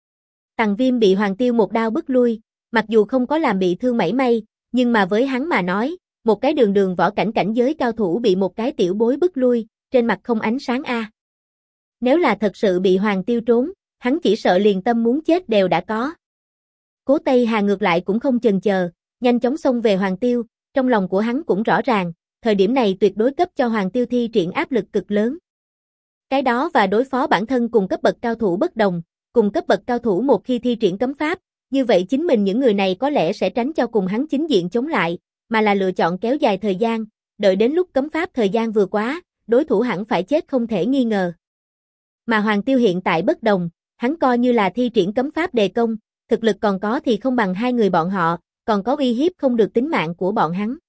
Tằng Viêm bị Hoàng Tiêu một đao bức lui, mặc dù không có làm bị thương mảy may, nhưng mà với hắn mà nói, một cái đường đường võ cảnh cảnh giới cao thủ bị một cái tiểu bối bức lui, trên mặt không ánh sáng a. Nếu là thật sự bị Hoàng Tiêu trốn, hắn chỉ sợ liền tâm muốn chết đều đã có. Cố Tây Hà ngược lại cũng không chần chờ, nhanh chóng xông về Hoàng Tiêu, trong lòng của hắn cũng rõ ràng, thời điểm này tuyệt đối cấp cho Hoàng Tiêu thi triển áp lực cực lớn. Cái đó và đối phó bản thân cùng cấp bậc cao thủ bất đồng, cùng cấp bậc cao thủ một khi thi triển cấm pháp, như vậy chính mình những người này có lẽ sẽ tránh cho cùng hắn chính diện chống lại, mà là lựa chọn kéo dài thời gian, đợi đến lúc cấm pháp thời gian vừa quá, đối thủ hẳn phải chết không thể nghi ngờ. Mà Hoàng Tiêu hiện tại bất đồng, hắn coi như là thi triển cấm pháp đề công, thực lực còn có thì không bằng hai người bọn họ, còn có uy hiếp không được tính mạng của bọn hắn.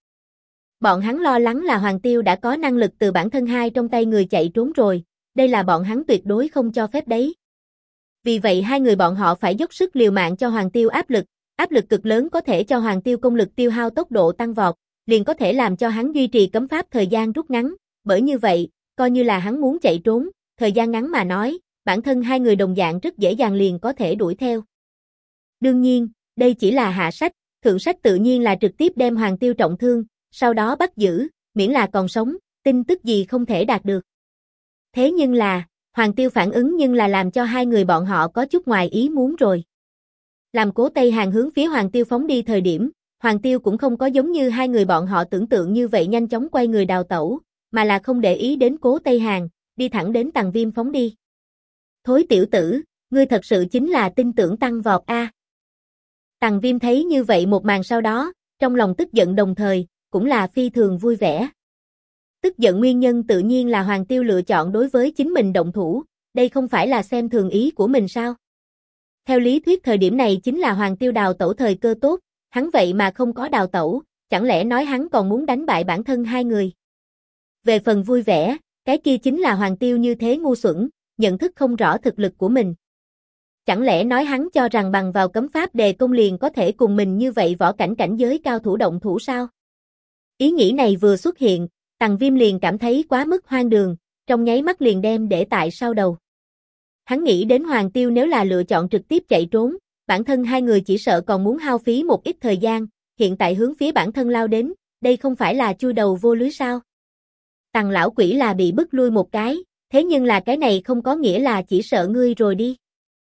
Bọn hắn lo lắng là Hoàng Tiêu đã có năng lực từ bản thân hai trong tay người chạy trốn rồi, đây là bọn hắn tuyệt đối không cho phép đấy. Vì vậy hai người bọn họ phải dốc sức liều mạng cho Hoàng Tiêu áp lực cực lớn có thể cho Hoàng Tiêu công lực tiêu hao tốc độ tăng vọt, liền có thể làm cho hắn duy trì cấm pháp thời gian rút ngắn, bởi như vậy, coi như là hắn muốn chạy trốn, thời gian ngắn mà nói, bản thân hai người đồng dạng rất dễ dàng liền có thể đuổi theo. Đương nhiên, đây chỉ là hạ sách, thượng sách tự nhiên là trực tiếp đem Hoàng Tiêu trọng thương, sau đó bắt giữ, miễn là còn sống, tin tức gì không thể đạt được. Thế nhưng là, Hoàng Tiêu phản ứng nhưng là làm cho hai người bọn họ có chút ngoài ý muốn rồi. Làm Cố Tây Hàn hướng phía Hoàng Tiêu phóng đi thời điểm, Hoàng Tiêu cũng không có giống như hai người bọn họ tưởng tượng như vậy nhanh chóng quay người đào tẩu, mà là không để ý đến Cố Tây Hàn, đi thẳng đến Tằng Viêm phóng đi. Thối tiểu tử, ngươi thật sự chính là tin tưởng tăng vọt a. Tằng Viêm thấy như vậy một màn sau đó, trong lòng tức giận đồng thời, cũng là phi thường vui vẻ. Tức giận nguyên nhân tự nhiên là Hoàng Tiêu lựa chọn đối với chính mình động thủ, đây không phải là xem thường ý của mình sao? Theo lý thuyết thời điểm này chính là Hoàng Tiêu đào tẩu thời cơ tốt, hắn vậy mà không có đào tẩu, chẳng lẽ nói hắn còn muốn đánh bại bản thân hai người? Về phần vui vẻ, cái kia chính là Hoàng Tiêu như thế ngu xuẩn, nhận thức không rõ thực lực của mình. Chẳng lẽ nói hắn cho rằng bằng vào cấm pháp đề công liền có thể cùng mình như vậy võ cảnh cảnh giới cao thủ động thủ sao? Ý nghĩ này vừa xuất hiện, Tằng Viêm liền cảm thấy quá mức hoang đường, trong nháy mắt liền đem để tại sau đầu. Hắn nghĩ đến Hoàng Tiêu nếu là lựa chọn trực tiếp chạy trốn, bản thân hai người chỉ sợ còn muốn hao phí một ít thời gian, hiện tại hướng phía bản thân lao đến, đây không phải là chui đầu vô lưới sao? Tằng lão quỷ là bị bức lui một cái, thế nhưng là cái này không có nghĩa là chỉ sợ ngươi rồi đi.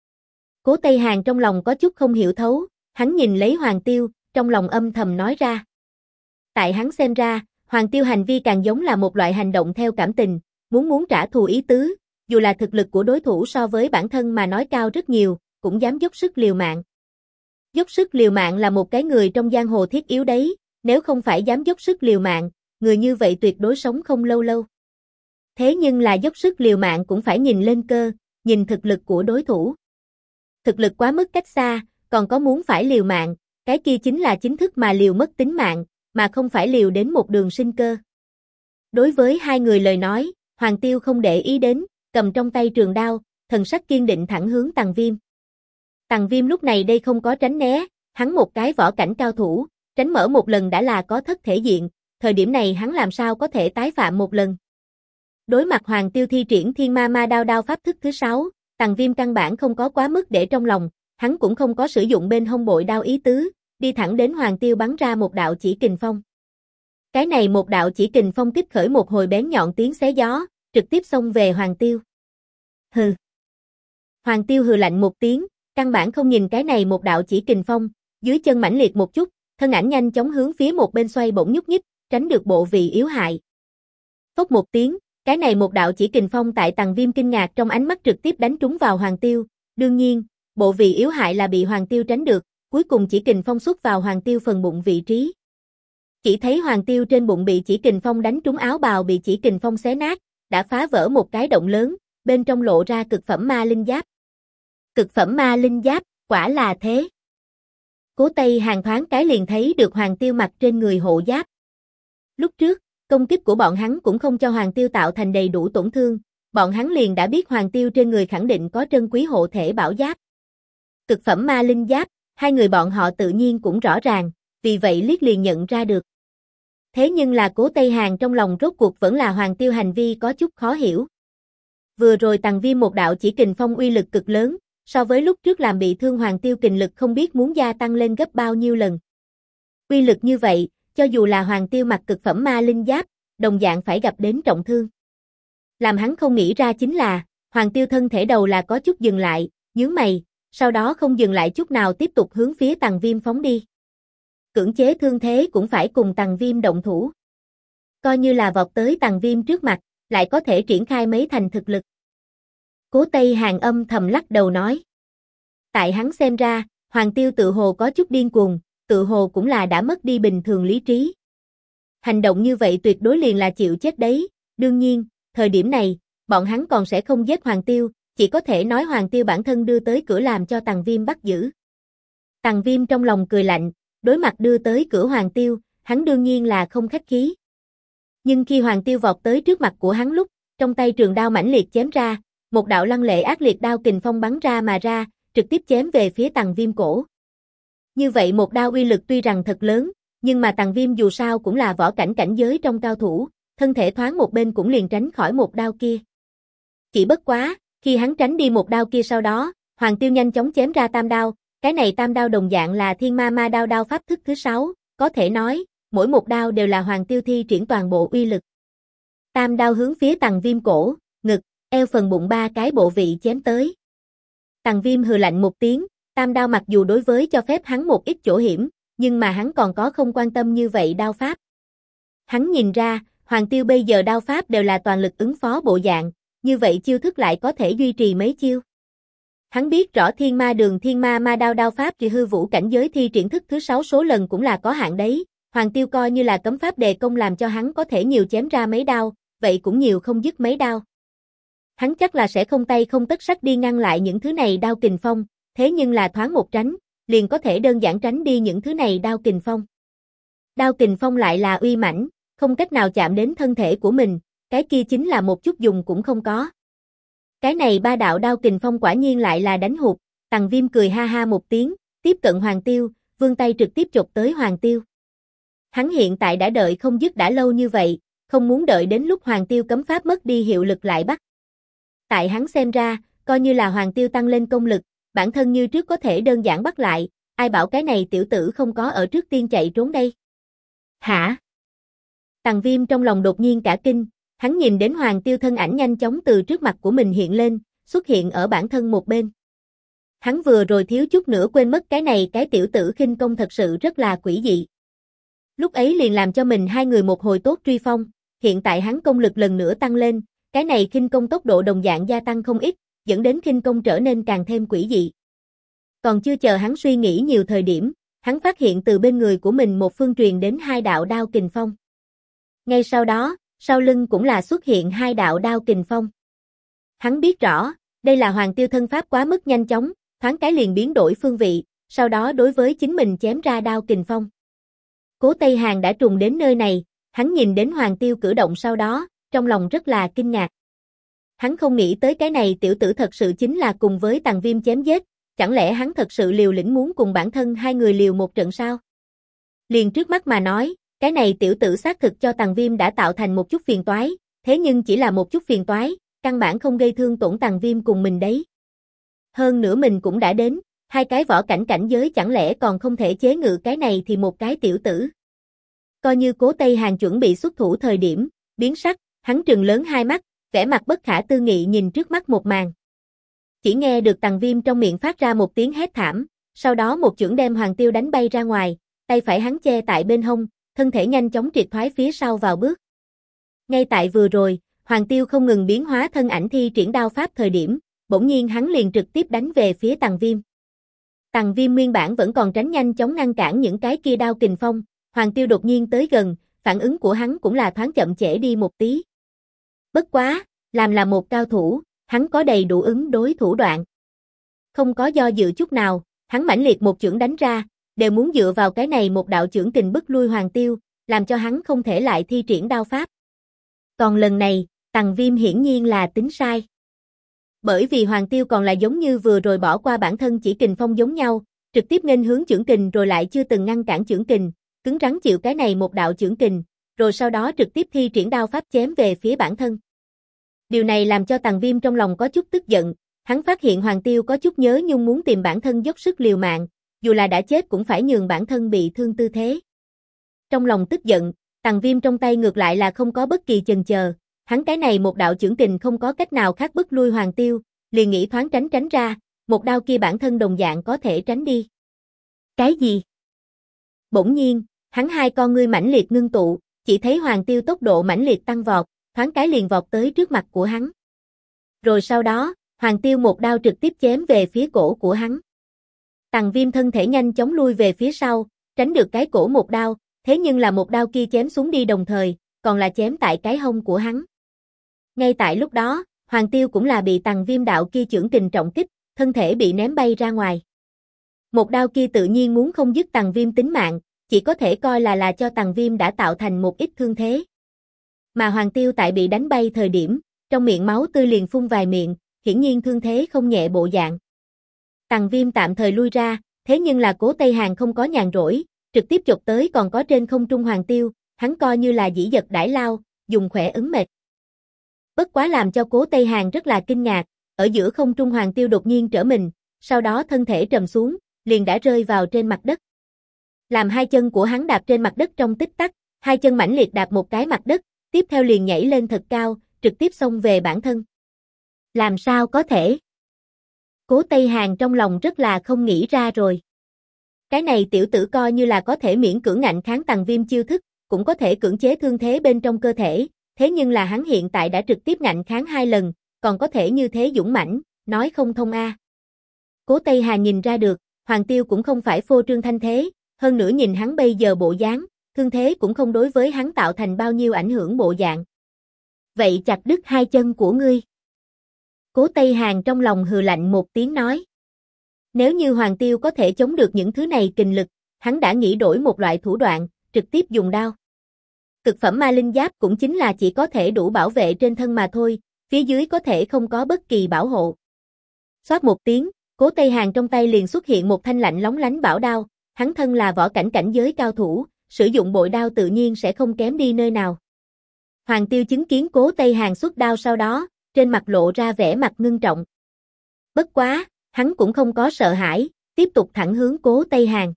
Cố Tây Hàn trong lòng có chút không hiểu thấu, hắn nhìn lấy Hoàng Tiêu, trong lòng âm thầm nói ra. Tại hắn xem ra, Hoàng Tiêu hành vi càng giống là một loại hành động theo cảm tình, muốn trả thù ý tứ, dù là thực lực của đối thủ so với bản thân mà nói cao rất nhiều, cũng dám dốc sức liều mạng. Dốc sức liều mạng là một cái người trong giang hồ thiết yếu đấy, nếu không phải dám dốc sức liều mạng, người như vậy tuyệt đối sống không lâu lâu. Thế nhưng là dốc sức liều mạng cũng phải nhìn lên cơ, nhìn thực lực của đối thủ. Thực lực quá mức cách xa, còn có muốn phải liều mạng, cái kia chính là chính thức mà liều mất tính mạng, mà không phải liều đến một đường sinh cơ. Đối với hai người lời nói, Hoàng Tiêu không để ý đến, cầm trong tay trường đao, thần sắc kiên định thẳng hướng Tằng Viêm. Tằng Viêm lúc này đây không có tránh né, hắn một cái võ cảnh cao thủ, tránh mở một lần đã là có thất thể diện, thời điểm này hắn làm sao có thể tái phạm một lần. Đối mặt Hoàng Tiêu thi triển Thiên Ma Ma đao pháp thức thứ 6, Tằng Viêm căn bản không có quá mức để trong lòng, hắn cũng không có sử dụng bên hông bội đao ý tứ, đi thẳng đến Hoàng Tiêu bắn ra một đạo chỉ kình phong. Cái này một đạo chỉ kình phong kích khởi một hồi bén nhọn tiếng xé gió, trực tiếp xông về Hoàng Tiêu. Hừ. Hoàng Tiêu hừ lạnh một tiếng, căn bản không nhìn cái này một đạo chỉ kình phong, dưới chân mãnh liệt một chút, thân ảnh nhanh chóng hướng phía một bên xoay bổng nhúc nhích, tránh được bộ vị yếu hại. Phốc một tiếng, cái này một đạo chỉ kình phong tại Tằng Viêm kinh ngạc trong ánh mắt trực tiếp đánh trúng vào Hoàng Tiêu, đương nhiên, bộ vị yếu hại là bị Hoàng Tiêu tránh được, cuối cùng chỉ kình phong xuất vào Hoàng Tiêu phần bụng vị trí. Chỉ thấy Hoàng Tiêu trên bụng bị chỉ kình phong đánh trúng áo bào bị chỉ kình phong xé nát, đã phá vỡ một cái động lớn, bên trong lộ ra cực phẩm ma linh giáp. Cực phẩm ma linh giáp, quả là thế. Cố Tây Hàn thoáng cái liền thấy được Hoàng Tiêu mặc trên người hộ giáp. Lúc trước, công kích của bọn hắn cũng không cho Hoàng Tiêu tạo thành đầy đủ tổn thương, bọn hắn liền đã biết Hoàng Tiêu trên người khẳng định có trân quý hộ thể bảo giáp. Cực phẩm ma linh giáp, hai người bọn họ tự nhiên cũng rõ ràng, vì vậy liếc liền nhận ra được. Thế nhưng là Cố Tây Hàn trong lòng rốt cuộc vẫn là Hoàng Tiêu hành vi có chút khó hiểu. Vừa rồi Tằng Viêm một đạo chỉ kình phong uy lực cực lớn, so với lúc trước làm bị thương Hoàng Tiêu kình lực không biết muốn gia tăng lên gấp bao nhiêu lần. Uy lực như vậy, cho dù là Hoàng Tiêu mặc cực phẩm ma linh giáp, đồng dạng phải gặp đến trọng thương. Làm hắn không nghĩ ra chính là, Hoàng Tiêu thân thể đầu là có chút dừng lại, nhướng mày, sau đó không dừng lại chút nào tiếp tục hướng phía Tằng Viêm phóng đi. Cưỡng chế thương thế cũng phải cùng Tằng Viêm động thủ. Coi như là vọt tới Tằng Viêm trước mặt, lại có thể triển khai mấy thành thực lực. Cố Tây Hàn âm thầm lắc đầu nói. Tại hắn xem ra, Hoàng Tiêu tự hồ có chút điên cuồng, tự hồ cũng là đã mất đi bình thường lý trí. Hành động như vậy tuyệt đối liền là chịu chết đấy, đương nhiên, thời điểm này, bọn hắn còn sẽ không giết Hoàng Tiêu, chỉ có thể nói Hoàng Tiêu bản thân đưa tới cửa làm cho Tằng Viêm bắt giữ. Tằng Viêm trong lòng cười lạnh, đối mặt đưa tới cửa Hoàng Tiêu, hắn đương nhiên là không khách khí. Nhưng khi Hoàng Tiêu vọt tới trước mặt của hắn lúc, trong tay trường đao mãnh liệt chém ra, một đạo lăng lệ ác liệt đao kình phong bắn ra mà ra, trực tiếp chém về phía Tằng Viêm cổ. Như vậy một đao uy lực tuy rằng thật lớn, nhưng mà Tằng Viêm dù sao cũng là võ cảnh cảnh giới trong cao thủ, thân thể thoáng một bên cũng liền tránh khỏi một đao kia. Chỉ bất quá, khi hắn tránh đi một đao kia sau đó, Hoàng Tiêu nhanh chóng chém ra tam đao, cái này tam đao đồng dạng là Thiên Ma Ma đao đao pháp thức thứ 6, có thể nói, mỗi một đao đều là Hoàng Tiêu thi triển toàn bộ uy lực. Tam đao hướng phía Tằng Viêm cổ, ngực, eo phần bụng 3 cái bộ vị chém tới. Tằng Viêm hừ lạnh một tiếng, tam đao mặc dù đối với cho phép hắn một ít chỗ hiểm, nhưng mà hắn còn có không quan tâm như vậy đao pháp. Hắn nhìn ra, Hoàng Tiêu bây giờ đao pháp đều là toàn lực ứng phó bộ dạng, như vậy chiêu thức lại có thể duy trì mấy chiêu. Hắn biết rõ Thiên Ma Đường Thiên Ma Ma đao đao pháp kỳ hư vũ cảnh giới thi triển thức thứ 6 số lần cũng là có hạn đấy, Hoàng Tiêu coi như là cấm pháp đề công làm cho hắn có thể nhiều chém ra mấy đao, vậy cũng nhiều không dứt mấy đao. Hắn chắc là sẽ không tay không tất sắt đi ngăn lại những thứ này đao kình phong, thế nhưng là thoáng một tránh, liền có thể đơn giản tránh đi những thứ này đao kình phong. Đao kình phong lại là uy mãnh, không cách nào chạm đến thân thể của mình, cái kia chính là một chút dùng cũng không có. Cái này 3 đạo đao kình phong quả nhiên lại là đánh hụt, Tằng Viêm cười ha ha một tiếng, tiếp cận Hoàng Tiêu, vươn tay trực tiếp chộp tới Hoàng Tiêu. Hắn hiện tại đã đợi không dứt đã lâu như vậy, không muốn đợi đến lúc Hoàng Tiêu cấm pháp mất đi hiệu lực lại bắt. Tại hắn xem ra, coi như là Hoàng Tiêu tăng lên công lực, bản thân như trước có thể đơn giản bắt lại, ai bảo cái này tiểu tử không có ở trước tiên chạy trốn đây. Hả? Tằng Viêm trong lòng đột nhiên cả kinh, hắn nhìn đến Hoàng Tiêu thân ảnh nhanh chóng từ trước mặt của mình hiện lên, xuất hiện ở bản thân một bên. Hắn vừa rồi thiếu chút nữa quên mất cái này cái tiểu tử khinh công thật sự rất là quỷ dị. Lúc ấy liền làm cho mình hai người một hồi tốt truy phong, hiện tại hắn công lực lần nữa tăng lên, cái này khinh công tốc độ đồng dạng gia tăng không ít, dẫn đến khinh công trở nên càng thêm quỷ dị. Còn chưa chờ hắn suy nghĩ nhiều thời điểm, hắn phát hiện từ bên người của mình một phương truyền đến 2 đạo đao kình phong. Ngay sau đó, sau lưng cũng là xuất hiện 2 đạo đao kình phong. Hắn biết rõ, đây là Hoàng Tiêu thân pháp quá mức nhanh chóng, thoáng cái liền biến đổi phương vị, sau đó đối với chính mình chém ra đao kình phong. Cố Tây Hàn đã trùng đến nơi này, hắn nhìn đến Hoàng Tiêu cử động sau đó, trong lòng rất là kinh ngạc. Hắn không nghĩ tới cái này tiểu tử thật sự chính là cùng với Tằng Viêm chém giết, chẳng lẽ hắn thật sự liều lĩnh muốn cùng bản thân hai người liều một trận sao? Liền trước mắt mà nói, cái này tiểu tử xác thực cho Tằng Viêm đã tạo thành một chút phiền toái, thế nhưng chỉ là một chút phiền toái, căn bản không gây thương tổn Tằng Viêm cùng mình đấy. Hơn nữa mình cũng đã đến, 2 cái võ cảnh cảnh giới chẳng lẽ còn không thể chế ngự cái này thì một cái tiểu tử. Coi như Cố Tây Hàn chuẩn bị xuất thủ thời điểm, biến sắc, hắn trừng lớn hai mắt, vẻ mặt bất khả tư nghị nhìn trước mắt một màn. Chỉ nghe được Tằng Viêm trong miệng phát ra một tiếng hét thảm, sau đó một chưởng đem Hoàng Tiêu đánh bay ra ngoài, tay phải hắn che tại bên hông, thân thể nhanh chóng triệt thoái phía sau vào bước. Ngay tại vừa rồi, Hoàng Tiêu không ngừng biến hóa thân ảnh thi triển đao pháp thời điểm, bỗng nhiên hắn liền trực tiếp đánh về phía Tằng Viêm. Tằng Viêm nguyên bản vẫn còn tránh nhanh chóng ngăn cản những cái kia đao kình phong, Hoàng Tiêu đột nhiên tới gần, phản ứng của hắn cũng là thoáng chậm trễ đi một tí. Bất quá, làm là một cao thủ, hắn có đầy đủ ứng đối thủ đoạn. Không có do dự chút nào, hắn mãnh liệt một chưởng đánh ra, đều muốn dựa vào cái này một đạo chưởng kình bức lui Hoàng Tiêu, làm cho hắn không thể lại thi triển đao pháp. Còn lần này, Tằng Viêm hiển nhiên là tính sai. Bởi vì Hoàng Tiêu còn là giống như vừa rồi bỏ qua bản thân chỉ kình phong giống nhau, trực tiếp nghênh hướng chưởng kình rồi lại chưa từng ngăn cản chưởng kình, cứng rắn chịu cái này một đạo chưởng kình, rồi sau đó trực tiếp thi triển đao pháp chém về phía bản thân. Điều này làm cho Tằng Viêm trong lòng có chút tức giận, hắn phát hiện Hoàng Tiêu có chút nhớ nhung muốn tìm bản thân dốc sức liều mạng, dù là đã chết cũng phải nhường bản thân bị thương tư thế. Trong lòng tức giận, Tằng Viêm trong tay ngược lại là không có bất kỳ chần chờ, hắn cái này một đạo chưởng kình không có cách nào khác bức lui Hoàng Tiêu, liền nghĩ thoáng tránh ra, một đao kia bản thân đồng dạng có thể tránh đi. Cái gì? Bỗng nhiên, hắn hai con ngươi mãnh liệt ngưng tụ, chỉ thấy Hoàng Tiêu tốc độ mãnh liệt tăng vọt, thoáng cái liền vọt tới trước mặt của hắn. Rồi sau đó, Hoàng Tiêu một đao trực tiếp chém về phía cổ của hắn. Tằng Viêm thân thể nhanh chóng lui về phía sau, tránh được cái cổ một đao, thế nhưng là một đao kia chém xuống đi đồng thời, còn là chém tại cái hông của hắn. Ngay tại lúc đó, Hoàng Tiêu cũng là bị Tằng Viêm đạo kia chưởng kình trọng kích, thân thể bị ném bay ra ngoài. Một đao kia tự nhiên muốn không dứt Tằng Viêm tính mạng, chỉ có thể coi là cho Tằng Viêm đã tạo thành một ít thương thế. Mà Hoàng Tiêu tại bị đánh bay thời điểm, trong miệng máu tươi liền phun vài miệng, hiển nhiên thương thế không nhẹ bộ dạng. Tằng Viêm tạm thời lui ra, thế nhưng là Cố Tây Hàn không có nhàn rỗi, trực tiếp chộp tới còn có trên không trung Hoàng Tiêu, hắn coi như là dĩ dật đãi lao, dùng khỏe ứng mệt. Bất quá làm cho Cố Tây Hàn rất là kinh ngạc, ở giữa không trung Hoàng Tiêu đột nhiên trở mình, sau đó thân thể trầm xuống, liền đã rơi vào trên mặt đất. Làm hai chân của hắn đạp trên mặt đất trong tích tắc, hai chân mãnh liệt đạp một cái mặt đất, tiếp theo liền nhảy lên thật cao, trực tiếp xông về bản thân. Làm sao có thể? Cố Tây Hàn trong lòng rất là không nghĩ ra rồi. Cái này tiểu tử coi như là có thể miễn cưỡng ngạnh kháng Tằng Viêm chiêu thức, cũng có thể cưỡng chế thương thế bên trong cơ thể, thế nhưng là hắn hiện tại đã trực tiếp ngạnh kháng 2 lần, còn có thể như thế dũng mãnh, nói không thông a. Cố Tây Hàn nhìn ra được, Hoàng Tiêu cũng không phải phô trương thanh thế, hơn nữa nhìn hắn bây giờ bộ dáng, thương thế cũng không đối với hắn tạo thành bao nhiêu ảnh hưởng bộ dạng. Vậy chặt đứt hai chân của ngươi. Cố Tây Hàn trong lòng hừ lạnh một tiếng nói. Nếu như Hoàng Tiêu có thể chống được những thứ này kình lực, hắn đã nghĩ đổi một loại thủ đoạn, trực tiếp dùng đao. Cực phẩm ma linh giáp cũng chính là chỉ có thể đủ bảo vệ trên thân mà thôi, phía dưới có thể không có bất kỳ bảo hộ. Xoát một tiếng, Cố Tây Hàn trong tay liền xuất hiện một thanh lạnh lóng lánh bảo đao, hắn thân là võ cảnh cảnh giới cao thủ, sử dụng bội đao tự nhiên sẽ không kém đi nơi nào. Hoàng Tiêu chứng kiến Cố Tây Hàn xuất đao sau đó, trên mặt lộ ra vẻ mặt ngưng trọng. Bất quá, hắn cũng không có sợ hãi, tiếp tục thẳng hướng Cố Tây Hàn.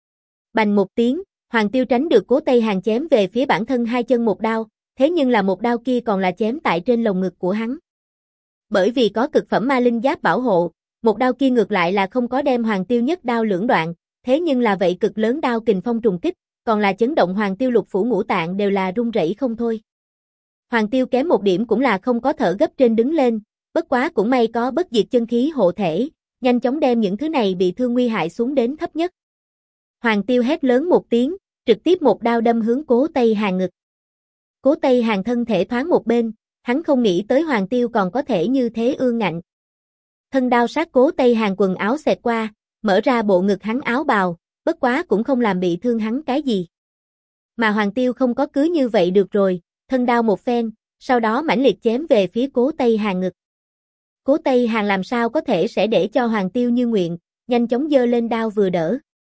Bành một tiếng, Hoàng Tiêu tránh được Cố Tây Hàn chém về phía bản thân hai chân một đao, thế nhưng là một đao kia còn là chém tại trên lồng ngực của hắn. Bởi vì có cực phẩm ma linh giáp bảo hộ, một đao kia ngược lại là không có đem Hoàng Tiêu nhất đao lưỡng đoạn, thế nhưng là vậy cực lớn đao kình phong trùng kích, còn là chấn động Hoàng Tiêu lục phủ ngũ tạng đều là run rẩy không thôi. Hoàng Tiêu kém một điểm cũng là không có thở gấp trên đứng lên, bất quá cũng may có bất diệt chân khí hộ thể, nhanh chóng đem những thứ này bị thương nguy hại xuống đến thấp nhất. Hoàng Tiêu hét lớn một tiếng, trực tiếp một đao đâm hướng Cố Tây Hàn ngực. Cố Tây Hàn thân thể thoáng một bên, hắn không nghĩ tới Hoàng Tiêu còn có thể như thế ương ngạnh. Thân đao sát Cố Tây Hàn quần áo xẹt qua, mở ra bộ ngực hắn áo bào, bất quá cũng không làm bị thương hắn cái gì. Mà Hoàng Tiêu không có cứ như vậy được rồi, thân đao một phen, sau đó mãnh liệt chém về phía Cố Tây Hàn ngực. Cố Tây Hàn làm sao có thể sẽ để cho Hoàng Tiêu như nguyện, nhanh chóng giơ lên đao vừa đỡ.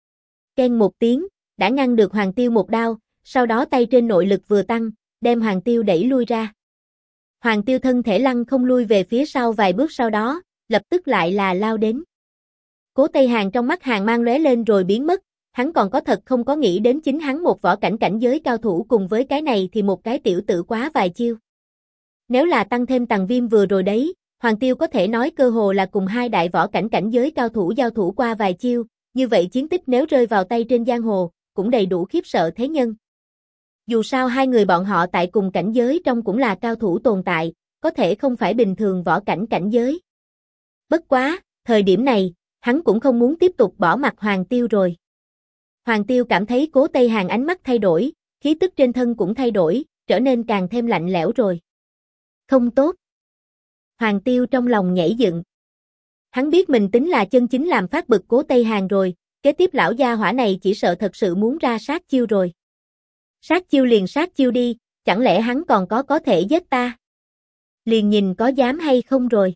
Keng một tiếng, đã ngăn được Hoàng Tiêu một đao, sau đó tay trên nội lực vừa tăng, đem Hoàng Tiêu đẩy lui ra. Hoàng Tiêu thân thể lăn không lui về phía sau vài bước sau đó, lập tức lại là lao đến. Cố Tây Hàn trong mắt hàn mang lóe lên rồi biến mất, hắn còn có thật không có nghĩ đến chính hắn một võ cảnh cảnh giới cao thủ cùng với cái này thì một cái tiểu tử quá vài chiêu. Nếu là tăng thêm Tằng Viêm vừa rồi đấy, Hoàng Tiêu có thể nói cơ hồ là cùng hai đại võ cảnh cảnh giới cao thủ giao thủ qua vài chiêu, như vậy chiến tích nếu rơi vào tay trên giang hồ, cũng đầy đủ khiếp sợ thế nhân. Dù sao hai người bọn họ tại cùng cảnh giới trong cũng là cao thủ tồn tại, có thể không phải bình thường võ cảnh cảnh giới. Bất quá, thời điểm này, hắn cũng không muốn tiếp tục bỏ mặc Hoàng Tiêu rồi. Hoàng Tiêu cảm thấy Cố Tây Hàn ánh mắt thay đổi, khí tức trên thân cũng thay đổi, trở nên càng thêm lạnh lẽo rồi. Không tốt. Hoàng Tiêu trong lòng nhảy dựng. Hắn biết mình tính là chân chính làm phát bực Cố Tây Hàn rồi, kế tiếp lão gia hỏa này chỉ sợ thật sự muốn ra sát chiêu rồi. Sát chiêu liền sát chiêu đi, chẳng lẽ hắn còn có thể giết ta? Liền nhìn có dám hay không rồi.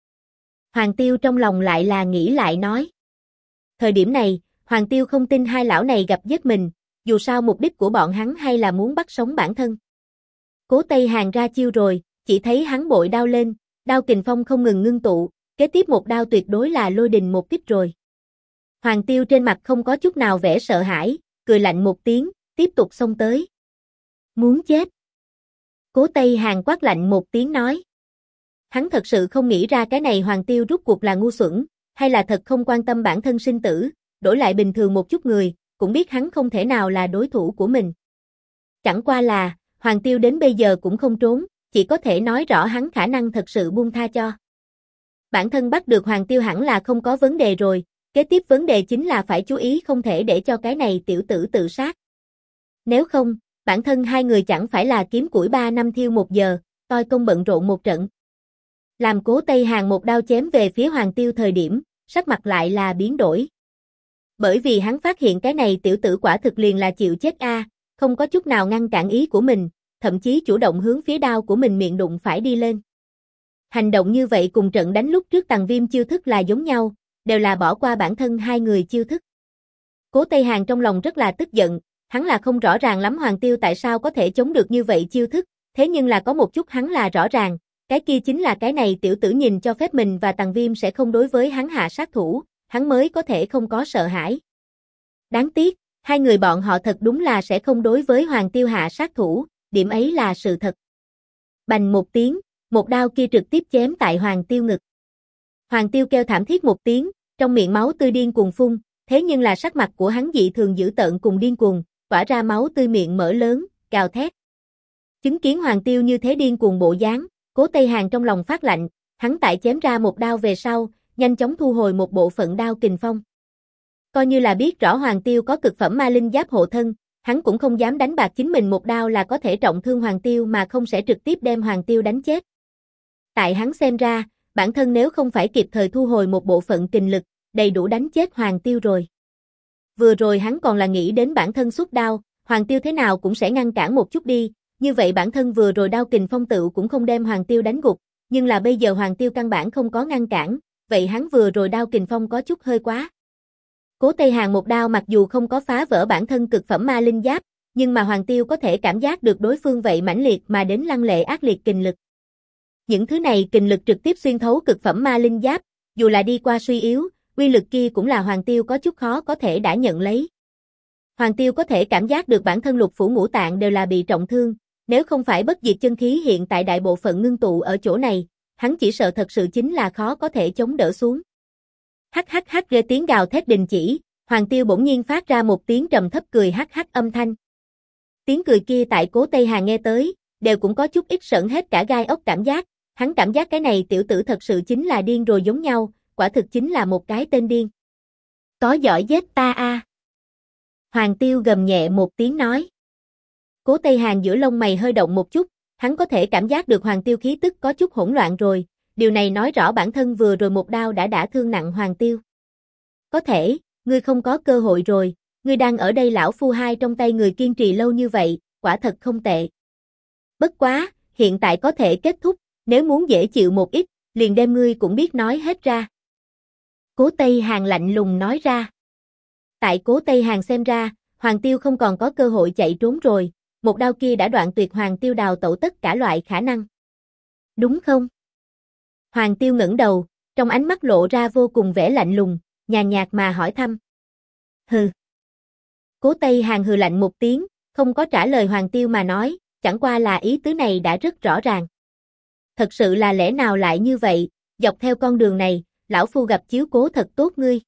Hoàng Tiêu trong lòng lại là nghĩ lại nói. Thời điểm này, Hoàng Tiêu không tin hai lão này gặp giết mình, dù sao mục đích của bọn hắn hay là muốn bắt sống bản thân. Cố Tây Hàn ra chiêu rồi, chỉ thấy hắn bội đao lên, đao kình phong không ngừng ngưng tụ, kế tiếp một đao tuyệt đối là lôi đình một kích rồi. Hoàng Tiêu trên mặt không có chút nào vẻ sợ hãi, cười lạnh một tiếng, tiếp tục xông tới. Muốn chết. Cố Tây Hàn quát lạnh một tiếng nói. Hắn thật sự không nghĩ ra cái này Hoàng Tiêu rút cuộc là ngu xuẩn, hay là thật không quan tâm bản thân sinh tử, đổi lại bình thường một chút người, cũng biết hắn không thể nào là đối thủ của mình. Chẳng qua là, Hoàng Tiêu đến bây giờ cũng không trốn, chỉ có thể nói rõ hắn khả năng thật sự buông tha cho. Bản thân bắt được Hoàng Tiêu hẳn là không có vấn đề rồi, kế tiếp vấn đề chính là phải chú ý không thể để cho cái này tiểu tử tự sát. Nếu không, bản thân hai người chẳng phải là kiếm củi 3 năm thiêu 1 giờ, toi công bận rộn một trận. Làm Cố Tây Hàn một đao chém về phía Hoàng Tiêu thời điểm, sắc mặt lại là biến đổi. Bởi vì hắn phát hiện cái này tiểu tử quả thực liền là chịu chết không có chút nào ngăn cản ý của mình, thậm chí chủ động hướng phía đao của mình miệng đụng phải đi lên. Hành động như vậy cùng trận đánh lúc trước Tằng Viêm chiêu thức là giống nhau, đều là bỏ qua bản thân hai người chiêu thức. Cố Tây Hàn trong lòng rất là tức giận, hắn là không rõ ràng lắm Hoàng Tiêu tại sao có thể chống được như vậy chiêu thức, thế nhưng là có một chút hắn là rõ ràng, cái kia chính là cái này tiểu tử nhìn cho phép mình và Tằng Viêm sẽ không đối với hắn hạ sát thủ, hắn mới có thể không có sợ hãi. Đáng tiếc, hai người bọn họ thật đúng là sẽ không đối với Hoàng Tiêu hạ sát thủ, điểm ấy là sự thật. Bành một tiếng, một đao kia trực tiếp chém tại Hoàng Tiêu ngực. Hoàng Tiêu kêu thảm thiết một tiếng, trong miệng máu tươi điên cuồng phun, thế nhưng là sắc mặt của hắn dị thường dữ tợn cùng điên cuồng, tỏa ra máu tươi miệng mở lớn, gào thét. Chứng kiến Hoàng Tiêu như thế điên cuồng bộ dáng, Cố Tây Hàn trong lòng phát lạnh, hắn tại chém ra một đao về sau, nhanh chóng thu hồi một bộ phận đao kình phong. Coi như là biết rõ Hoàng Tiêu có cực phẩm ma linh giáp hộ thân, hắn cũng không dám đánh bạc chính mình một đao là có thể trọng thương Hoàng Tiêu mà không sẽ trực tiếp đem Hoàng Tiêu đánh chết. Tại hắn xem ra, bản thân nếu không phải kịp thời thu hồi một bộ phận kình lực, đầy đủ đánh chết Hoàng Tiêu rồi. Vừa rồi hắn còn là nghĩ đến bản thân xuất đao, Hoàng Tiêu thế nào cũng sẽ ngăn cản một chút đi, như vậy bản thân vừa rồi đao kình phong tự cũng không đem Hoàng Tiêu đánh gục, nhưng là bây giờ Hoàng Tiêu căn bản không có ngăn cản, vậy hắn vừa rồi đao kình phong có chút hơi quá. Cố Tây Hàn một đao mặc dù không có phá vỡ bản thân cực phẩm ma linh giáp, nhưng mà Hoàng Tiêu có thể cảm giác được đối phương vậy mãnh liệt mà đến lăng lệ ác liệt kình lực. Những thứ này kình lực trực tiếp xuyên thấu cực phẩm ma linh giáp, dù là đi qua suy yếu, uy lực kia cũng là Hoàng Tiêu có chút khó có thể đã nhận lấy. Hoàng Tiêu có thể cảm giác được bản thân lục phủ ngũ tạng đều là bị trọng thương, nếu không phải bất diệt chân khí hiện tại đại bộ phận ngưng tụ ở chỗ này, hắn chỉ sợ thật sự chính là khó có thể chống đỡ xuống. Hắc hắc hắc ghê tiếng gào thét đình chỉ, Hoàng Tiêu bỗng nhiên phát ra một tiếng trầm thấp cười hắc hắc âm thanh. Tiếng cười kia tại Cố Tây Hàn nghe tới, đều cũng có chút ít sởn hết cả gai ốc cảm giác, hắn cảm giác cái này tiểu tử thật sự chính là điên rồi giống nhau, quả thực chính là một cái tên điên. Có giỏi giết ta a. Hoàng Tiêu gầm nhẹ một tiếng nói. Cố Tây Hàn giữa lông mày hơi động một chút, hắn có thể cảm giác được Hoàng Tiêu khí tức có chút hỗn loạn rồi, điều này nói rõ bản thân vừa rồi một đao đã thương nặng Hoàng Tiêu. Có thể, ngươi không có cơ hội rồi, ngươi đang ở đây lão phu hai trong tay người kiên trì lâu như vậy, quả thật không tệ. Bất quá, hiện tại có thể kết thúc, nếu muốn dễ chịu một ít, liền đem ngươi cũng biết nói hết ra. Cố Tây Hàn lạnh lùng nói ra. Tại Cố Tây Hàn xem ra, Hoàng Tiêu không còn có cơ hội chạy trốn rồi, một đao kia đã đoạn tuyệt Hoàng Tiêu đào tẩu tất cả loại khả năng. Đúng không? Hoàng Tiêu ngẩng đầu, trong ánh mắt lộ ra vô cùng vẻ lạnh lùng, nhàn nhạt mà hỏi thăm. Hừ. Cố Tây Hàn hừ lạnh một tiếng, không có trả lời Hoàng Tiêu mà nói, chẳng qua là ý tứ này đã rất rõ ràng. Thật sự là lẽ nào lại như vậy, dọc theo con đường này, lão phu gặp chiếu cố thật tốt ngươi.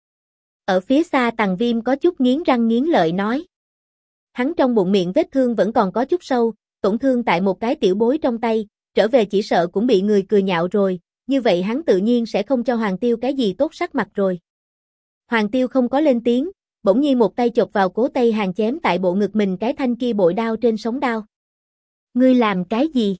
Ở phía xa Tằng Viêm có chút nghiến răng nghiến lợi nói. Hắn trong bụng miệng vết thương vẫn còn có chút sâu, tổn thương tại một cái tiểu bối trong tay, trở về chỉ sợ cũng bị người cười nhạo rồi, như vậy hắn tự nhiên sẽ không cho Hoàng Tiêu cái gì tốt sắc mặt rồi. Hoàng Tiêu không có lên tiếng, bỗng nhiên một tay chộp vào Cố Tây Hàn chém tại bộ ngực mình cái thanh kia bội đao trên sống đao. Ngươi làm cái gì?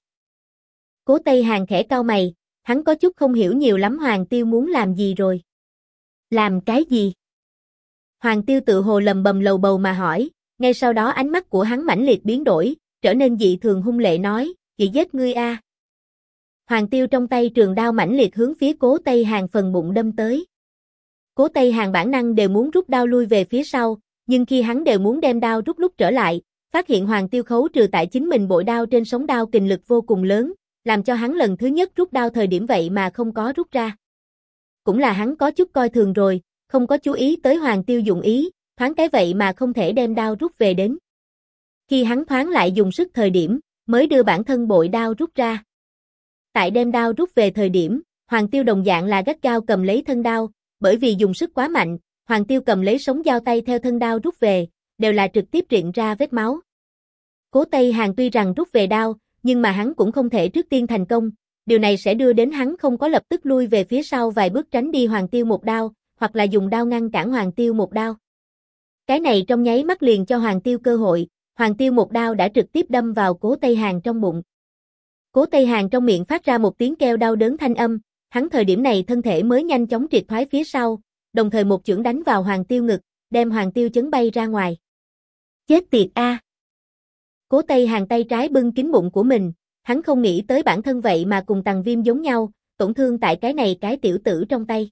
Cố Tây Hàn khẽ cau mày, hắn có chút không hiểu nhiều lắm Hoàng Tiêu muốn làm gì rồi. Làm cái gì? Hoàng Tiêu tự hồ lầm bầm lầu bầu mà hỏi, ngay sau đó ánh mắt của hắn mãnh liệt biến đổi, trở nên dị thường hung lệ nói, "Chị giết ngươi a." Hoàng Tiêu trong tay trường đao mãnh liệt hướng phía Cố Tây Hàn phần bụng đâm tới. Cố Tây Hàn bản năng đều muốn rút đao lui về phía sau, nhưng khi hắn đều muốn đem đao rút lúc trở lại, phát hiện Hoàng Tiêu khấu trừ tại chính mình bội đao trên sống đao kình lực vô cùng lớn, làm cho hắn lần thứ nhất rút đao thời điểm vậy mà không có rút ra. Cũng là hắn có chút coi thường rồi, không có chú ý tới Hoàng Tiêu dụng ý, thoáng cái vậy mà không thể đem đao rút về đến. Khi hắn thoáng lại dùng sức thời điểm, mới đưa bản thân bội đao rút ra. Tại đem đao rút về thời điểm, Hoàng Tiêu đồng dạng là gắt gao cầm lấy thân đao, bởi vì dùng sức quá mạnh, Hoàng Tiêu cầm lấy sống dao tay theo thân đao rút về, đều là trực tiếp rịn ra vết máu. Cố Tây Hàn tuy rằng rút về đao, nhưng mà hắn cũng không thể trước tiên thành công, điều này sẽ đưa đến hắn không có lập tức lui về phía sau vài bước tránh đi Hoàng Tiêu một đao, hoặc là dùng đao ngăn cản Hoàng Tiêu một đao. Cái này trong nháy mắt liền cho Hoàng Tiêu cơ hội, Hoàng Tiêu một đao đã trực tiếp đâm vào Cố Tây Hàn trong bụng. Cố Tây Hàn trong miệng phát ra một tiếng kêu đau đớn thanh âm, hắn thời điểm này thân thể mới nhanh chóng triệt thoái phía sau, đồng thời một chưởng đánh vào Hoàng Tiêu ngực, đem Hoàng Tiêu chấn bay ra ngoài. Chết tiệt a! Cố Tây Hàn tay trái bưng kín bụng của mình, Hắn không nghĩ tới bản thân vậy mà cùng Tằng Viêm giống nhau, tổn thương tại cái này cái tiểu tử trong tay.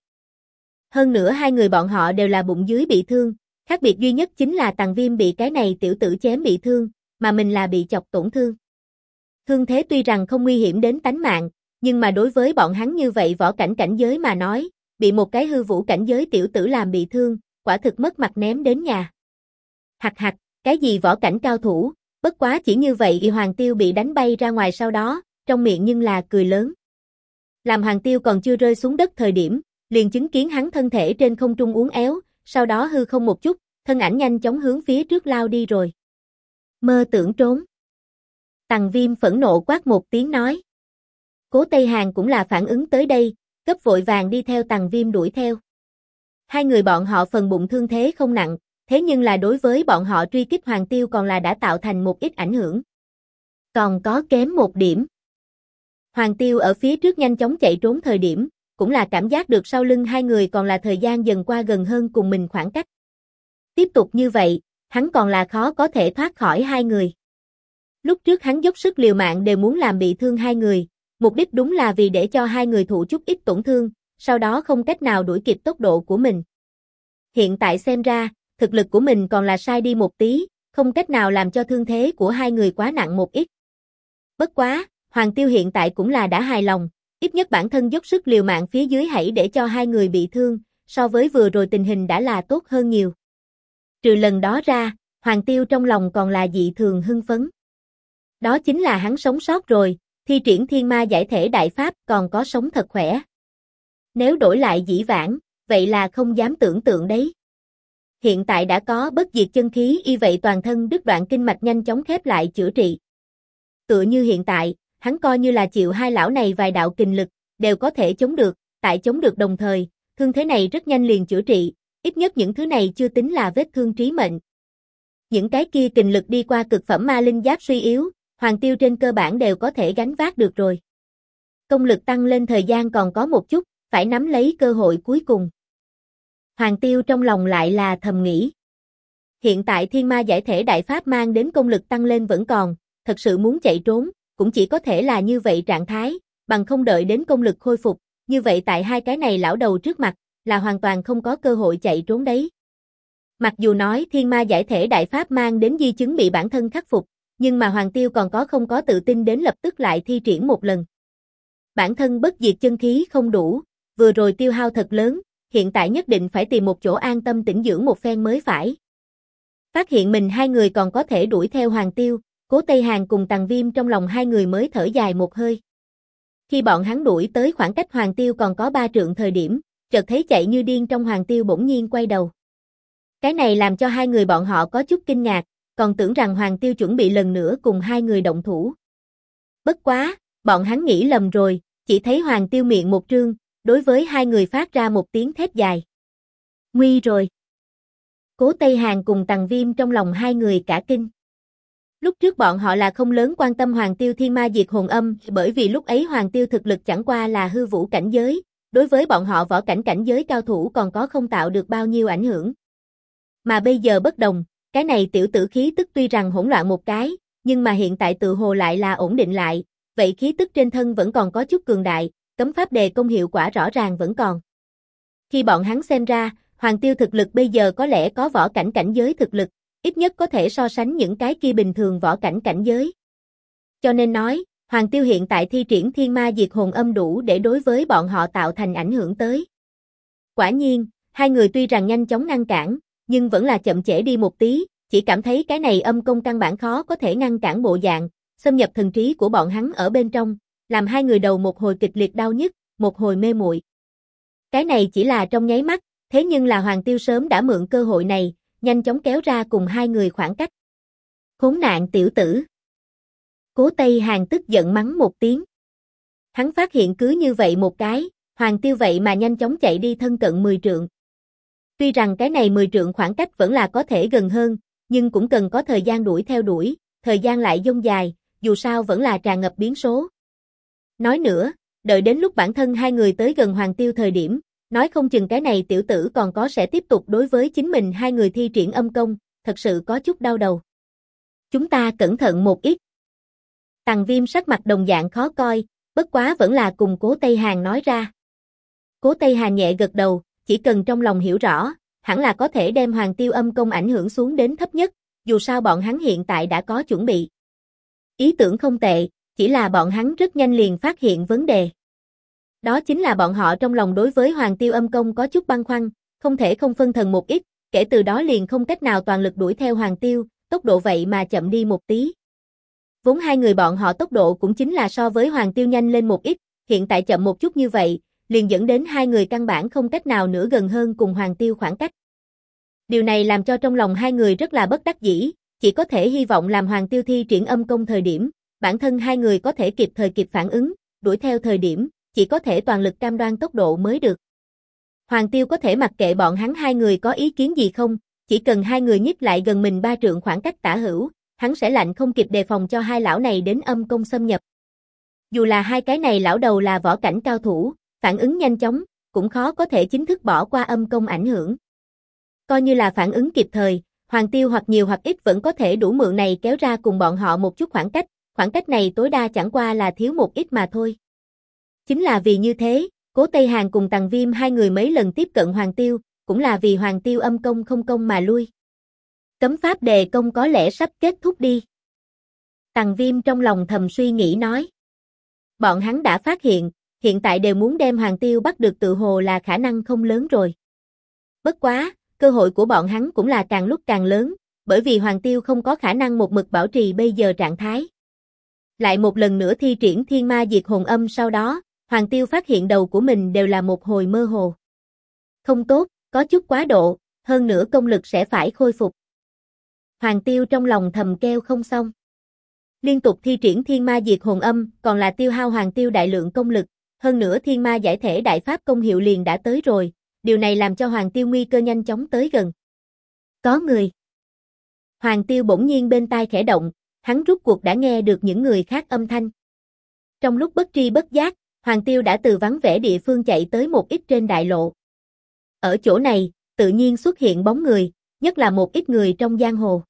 Hơn nữa hai người bọn họ đều là bụng dưới bị thương, khác biệt duy nhất chính là Tằng Viêm bị cái này tiểu tử chém bị thương, mà mình là bị chọc tổn thương. Thương thế tuy rằng không nguy hiểm đến tánh mạng, nhưng mà đối với bọn hắn như vậy võ cảnh cảnh giới mà nói, bị một cái hư vũ cảnh giới tiểu tử làm bị thương, quả thực mất mặt ném đến nhà. Hạch hạch, cái gì võ cảnh cao thủ, bất quá chỉ như vậy y Hoàng Tiêu bị đánh bay ra ngoài sau đó, trong miệng nhưng là cười lớn. Làm Hoàng Tiêu còn chưa rơi xuống đất thời điểm, liền chứng kiến hắn thân thể trên không trung uốn éo, sau đó hư không một chút, thân ảnh nhanh chóng hướng phía trước lao đi rồi. Mơ tưởng trốn. Tằng Viêm phẫn nộ quát một tiếng nói. Cố Tây Hàn cũng là phản ứng tới đây, gấp vội vàng đi theo Tằng Viêm đuổi theo. Hai người bọn họ phần bụng thương thế không nặng, thế nhưng là đối với bọn họ truy kích Hoàng Tiêu còn là đã tạo thành một ít ảnh hưởng. Còn có kém một điểm. Hoàng Tiêu ở phía trước nhanh chóng chạy trốn thời điểm, cũng là cảm giác được sau lưng hai người còn là thời gian dần qua gần hơn cùng mình khoảng cách. Tiếp tục như vậy, hắn còn là khó có thể thoát khỏi hai người. Lúc trước hắn dốc sức liều mạng đều muốn làm bị thương hai người, mục đích đúng là vì để cho hai người thụ chút ít tổn thương, sau đó không cách nào đuổi kịp tốc độ của mình. Hiện tại xem ra, thực lực của mình còn là sai đi một tí, không cách nào làm cho thương thế của hai người quá nặng một ít. Bất quá, Hoàng Tiêu hiện tại cũng là đã hài lòng, ít nhất bản thân dốc sức liều mạng phía dưới hãy để cho hai người bị thương, so với vừa rồi tình hình đã là tốt hơn nhiều. Trừ lần đó ra, Hoàng Tiêu trong lòng còn là dị thường hưng phấn. Đó chính là hắn sống sót rồi, thi triển thiên ma giải thể đại pháp còn có sống thật khỏe. Nếu đổi lại dĩ vãng, vậy là không dám tưởng tượng đấy. Hiện tại đã có bất diệt chân khí y vậy toàn thân đứt đoạn kinh mạch nhanh chóng khép lại chữa trị. Tựa như hiện tại, hắn coi như là chịu hai lão này vài đạo kình lực, đều có thể chống được, tại chống được đồng thời, thương thế này rất nhanh liền chữa trị, ít nhất những thứ này chưa tính là vết thương trí mệnh. Những cái kia kình lực đi qua cực phẩm ma linh giáp suy yếu, Hoàng Tiêu trên cơ bản đều có thể gánh vác được rồi. Công lực tăng lên thời gian còn có một chút, phải nắm lấy cơ hội cuối cùng. Hoàng Tiêu trong lòng lại là thầm nghĩ. Hiện tại thiên ma giải thể đại pháp mang đến công lực tăng lên vẫn còn, thật sự muốn chạy trốn, cũng chỉ có thể là như vậy trạng thái, bằng không đợi đến công lực khôi phục, như vậy tại hai cái này lão đầu trước mặt, là hoàn toàn không có cơ hội chạy trốn đấy. Mặc dù nói thiên ma giải thể đại pháp mang đến di chứng bị bản thân khắc phục, nhưng mà Hoàng Tiêu còn không có tự tin đến lập tức lại thi triển một lần. Bản thân bất diệt chân khí không đủ, vừa rồi tiêu hao thật lớn, hiện tại nhất định phải tìm một chỗ an tâm tĩnh dưỡng một phen mới phải. Phát hiện mình hai người còn có thể đuổi theo Hoàng Tiêu, Cố Tây Hàn cùng Tằng Viêm trong lòng hai người mới thở dài một hơi. Khi bọn hắn đuổi tới khoảng cách Hoàng Tiêu còn có 3 trượng thời điểm, chợt thấy chạy như điên trong Hoàng Tiêu bỗng nhiên quay đầu. Cái này làm cho hai người bọn họ có chút kinh ngạc, còn tưởng rằng Hoàng Tiêu chuẩn bị lần nữa cùng hai người động thủ. Bất quá, bọn hắn nghĩ lầm rồi, chỉ thấy Hoàng Tiêu miệng một trương, đối với hai người phát ra một tiếng thét dài. Nguy rồi. Cố Tây Hàn cùng Tằng Viêm trong lòng hai người cả kinh. Lúc trước bọn họ là không lớn quan tâm Hoàng Tiêu thiên ma diệt hồn âm, bởi vì lúc ấy Hoàng Tiêu thực lực chẳng qua là hư vũ cảnh giới, đối với bọn họ võ cảnh cảnh giới cao thủ còn có không tạo được bao nhiêu ảnh hưởng. Mà bây giờ bất đồng, cái này tiểu tử khí tức tuy rằng hỗn loạn một cái, nhưng mà hiện tại tự hồ lại là ổn định lại, vậy khí tức trên thân vẫn còn có chút cường đại, cấm pháp đề công hiệu quả rõ ràng vẫn còn. Khi bọn hắn xem ra, Hoàng Tiêu thực lực bây giờ có lẽ có võ cảnh cảnh giới thực lực, ít nhất có thể so sánh những cái kia bình thường võ cảnh cảnh giới. Cho nên nói, Hoàng Tiêu hiện tại thi triển thiên ma diệt hồn âm đủ để đối với bọn họ tạo thành ảnh hưởng tới. Quả nhiên, hai người tuy rằng nhanh chóng ngăn cản, nhưng vẫn là chậm trễ đi một tí, chỉ cảm thấy cái này âm công căn bản khó có thể ngăn cản bộ dạng, xâm nhập thần trí của bọn hắn ở bên trong, làm hai người đầu một hồi kịch liệt đau nhức, một hồi mê muội. Cái này chỉ là trong nháy mắt, thế nhưng là Hoàng Tiêu sớm đã mượn cơ hội này, nhanh chóng kéo ra cùng hai người khoảng cách. Khốn nạn tiểu tử. Cố Tây Hàn tức giận mắng một tiếng. Hắn phát hiện cứ như vậy một cái, Hoàng Tiêu vậy mà nhanh chóng chạy đi thân cận 10 trượng. Tuy rằng cái này 10 trượng khoảng cách vẫn là có thể gần hơn, nhưng cũng cần có thời gian đuổi theo đuổi, thời gian lại dông dài, dù sao vẫn là tràn ngập biến số. Nói nữa, đợi đến lúc bản thân hai người tới gần Hoàng Tiêu thời điểm, nói không chừng cái này tiểu tử còn có sẽ tiếp tục đối với chính mình hai người thi triển âm công, thật sự có chút đau đầu. Chúng ta cẩn thận một ít. Tằng Viêm sắc mặt đồng dạng khó coi, bất quá vẫn là cùng Cố Tây Hàn nói ra. Cố Tây Hàn nhẹ gật đầu, chỉ cần trong lòng hiểu rõ, hẳn là có thể đem Hoàng Tiêu âm công ảnh hưởng xuống đến thấp nhất, dù sao bọn hắn hiện tại đã có chuẩn bị. Ý tưởng không tệ, chỉ là bọn hắn rất nhanh liền phát hiện vấn đề. Đó chính là bọn họ trong lòng đối với Hoàng Tiêu âm công có chút băn khoăn, không thể không phân thần một ít, kể từ đó liền không cách nào toàn lực đuổi theo Hoàng Tiêu, tốc độ vậy mà chậm đi một tí. Vốn hai người bọn họ tốc độ cũng chính là so với Hoàng Tiêu nhanh lên một ít, hiện tại chậm một chút như vậy, liền dẫn đến hai người căn bản không cách nào nữa gần hơn cùng Hoàng Tiêu khoảng cách. Điều này làm cho trong lòng hai người rất là bất đắc dĩ, chỉ có thể hy vọng làm Hoàng Tiêu thi triển âm công thời điểm, bản thân hai người có thể kịp thời kịp phản ứng, đuổi theo thời điểm, chỉ có thể toàn lực cam đoan tốc độ mới được. Hoàng Tiêu có thể mặc kệ bọn hắn hai người có ý kiến gì không, chỉ cần hai người nhích lại gần mình 3 trượng khoảng cách tả hữu, hắn sẽ lạnh không kịp đề phòng cho hai lão này đến âm công xâm nhập. Dù là hai cái này lão đầu là võ cảnh cao thủ, phản ứng nhanh chóng, cũng khó có thể chính thức bỏ qua âm công ảnh hưởng. Coi như là phản ứng kịp thời, Hoàng Tiêu hoặc nhiều hoặc ít vẫn có thể đủ mượn này kéo ra cùng bọn họ một chút khoảng cách này tối đa chẳng qua là thiếu một ít mà thôi. Chính là vì như thế, Cố Tây Hàn cùng Tằng Viêm hai người mấy lần tiếp cận Hoàng Tiêu, cũng là vì Hoàng Tiêu âm công không công mà lui. Cấm pháp đề công có lẽ sắp kết thúc đi. Tằng Viêm trong lòng thầm suy nghĩ nói. Bọn hắn đã phát hiện tại đều muốn đem Hoàng Tiêu bắt được tự hồ là khả năng không lớn rồi. Bất quá, cơ hội của bọn hắn cũng là càng lúc càng lớn, bởi vì Hoàng Tiêu không có khả năng một mực bảo trì bây giờ trạng thái. Lại một lần nữa thi triển Thiên Ma Diệt Hồn Âm sau đó, Hoàng Tiêu phát hiện đầu của mình đều là một hồi mơ hồ. Không tốt, có chút quá độ, hơn nữa công lực sẽ phải khôi phục. Hoàng Tiêu trong lòng thầm kêu không xong. Liên tục thi triển Thiên Ma Diệt Hồn Âm, còn là tiêu hao Hoàng Tiêu đại lượng công lực, hơn nữa Thiên Ma giải thể đại pháp công hiệu liền đã tới rồi, điều này làm cho Hoàng Tiêu nguy cơ nhanh chóng tới gần. Có người. Hoàng Tiêu bỗng nhiên bên tai khẽ động, hắn rút cuộc đã nghe được những người khác âm thanh. Trong lúc bất tri bất giác, Hoàng Tiêu đã từ vắng vẻ địa phương chạy tới một ít trên đại lộ. Ở chỗ này, tự nhiên xuất hiện bóng người, nhất là một ít người trong giang hồ.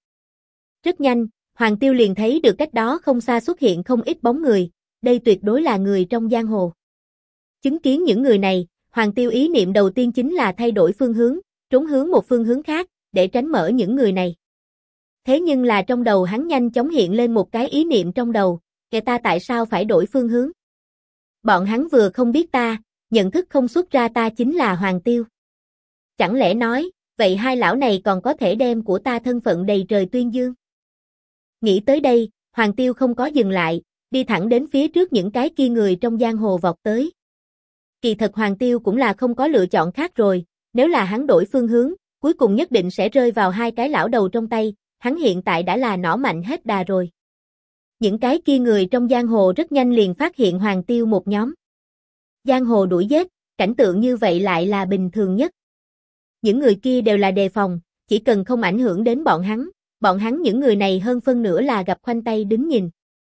Rất nhanh, Hoàng Tiêu liền thấy được cách đó không xa xuất hiện không ít bóng người, đây tuyệt đối là người trong giang hồ. Chứng kiến những người này, Hoàng Tiêu ý niệm đầu tiên chính là thay đổi phương hướng, trốn hướng một phương hướng khác, để tránh mở những người này. Thế nhưng là trong đầu hắn nhanh chóng hiện lên một cái ý niệm trong đầu, kẻ ta tại sao phải đổi phương hướng? Bọn hắn vừa không biết ta, nhận thức không xuất ra ta chính là Hoàng Tiêu. Chẳng lẽ nói, vậy hai lão này còn có thể đem của ta thân phận đầy trời tuyên dương? Nghĩ tới đây, Hoàng Tiêu không có dừng lại, đi thẳng đến phía trước những cái kia người trong giang hồ vọt tới. Kỳ thật Hoàng Tiêu cũng là không có lựa chọn khác rồi, nếu là hắn đổi phương hướng, cuối cùng nhất định sẽ rơi vào hai cái lão đầu trong tay, hắn hiện tại đã là nỏ mạnh hết đà rồi. Những cái kia người trong giang hồ rất nhanh liền phát hiện Hoàng Tiêu một nhóm. Giang hồ đuổi giết, cảnh tượng như vậy lại là bình thường nhất. Những người kia đều là đề phòng, chỉ cần không ảnh hưởng đến bọn hắn những người này hơn phân nửa là gặp khoanh tay đứng nhìn.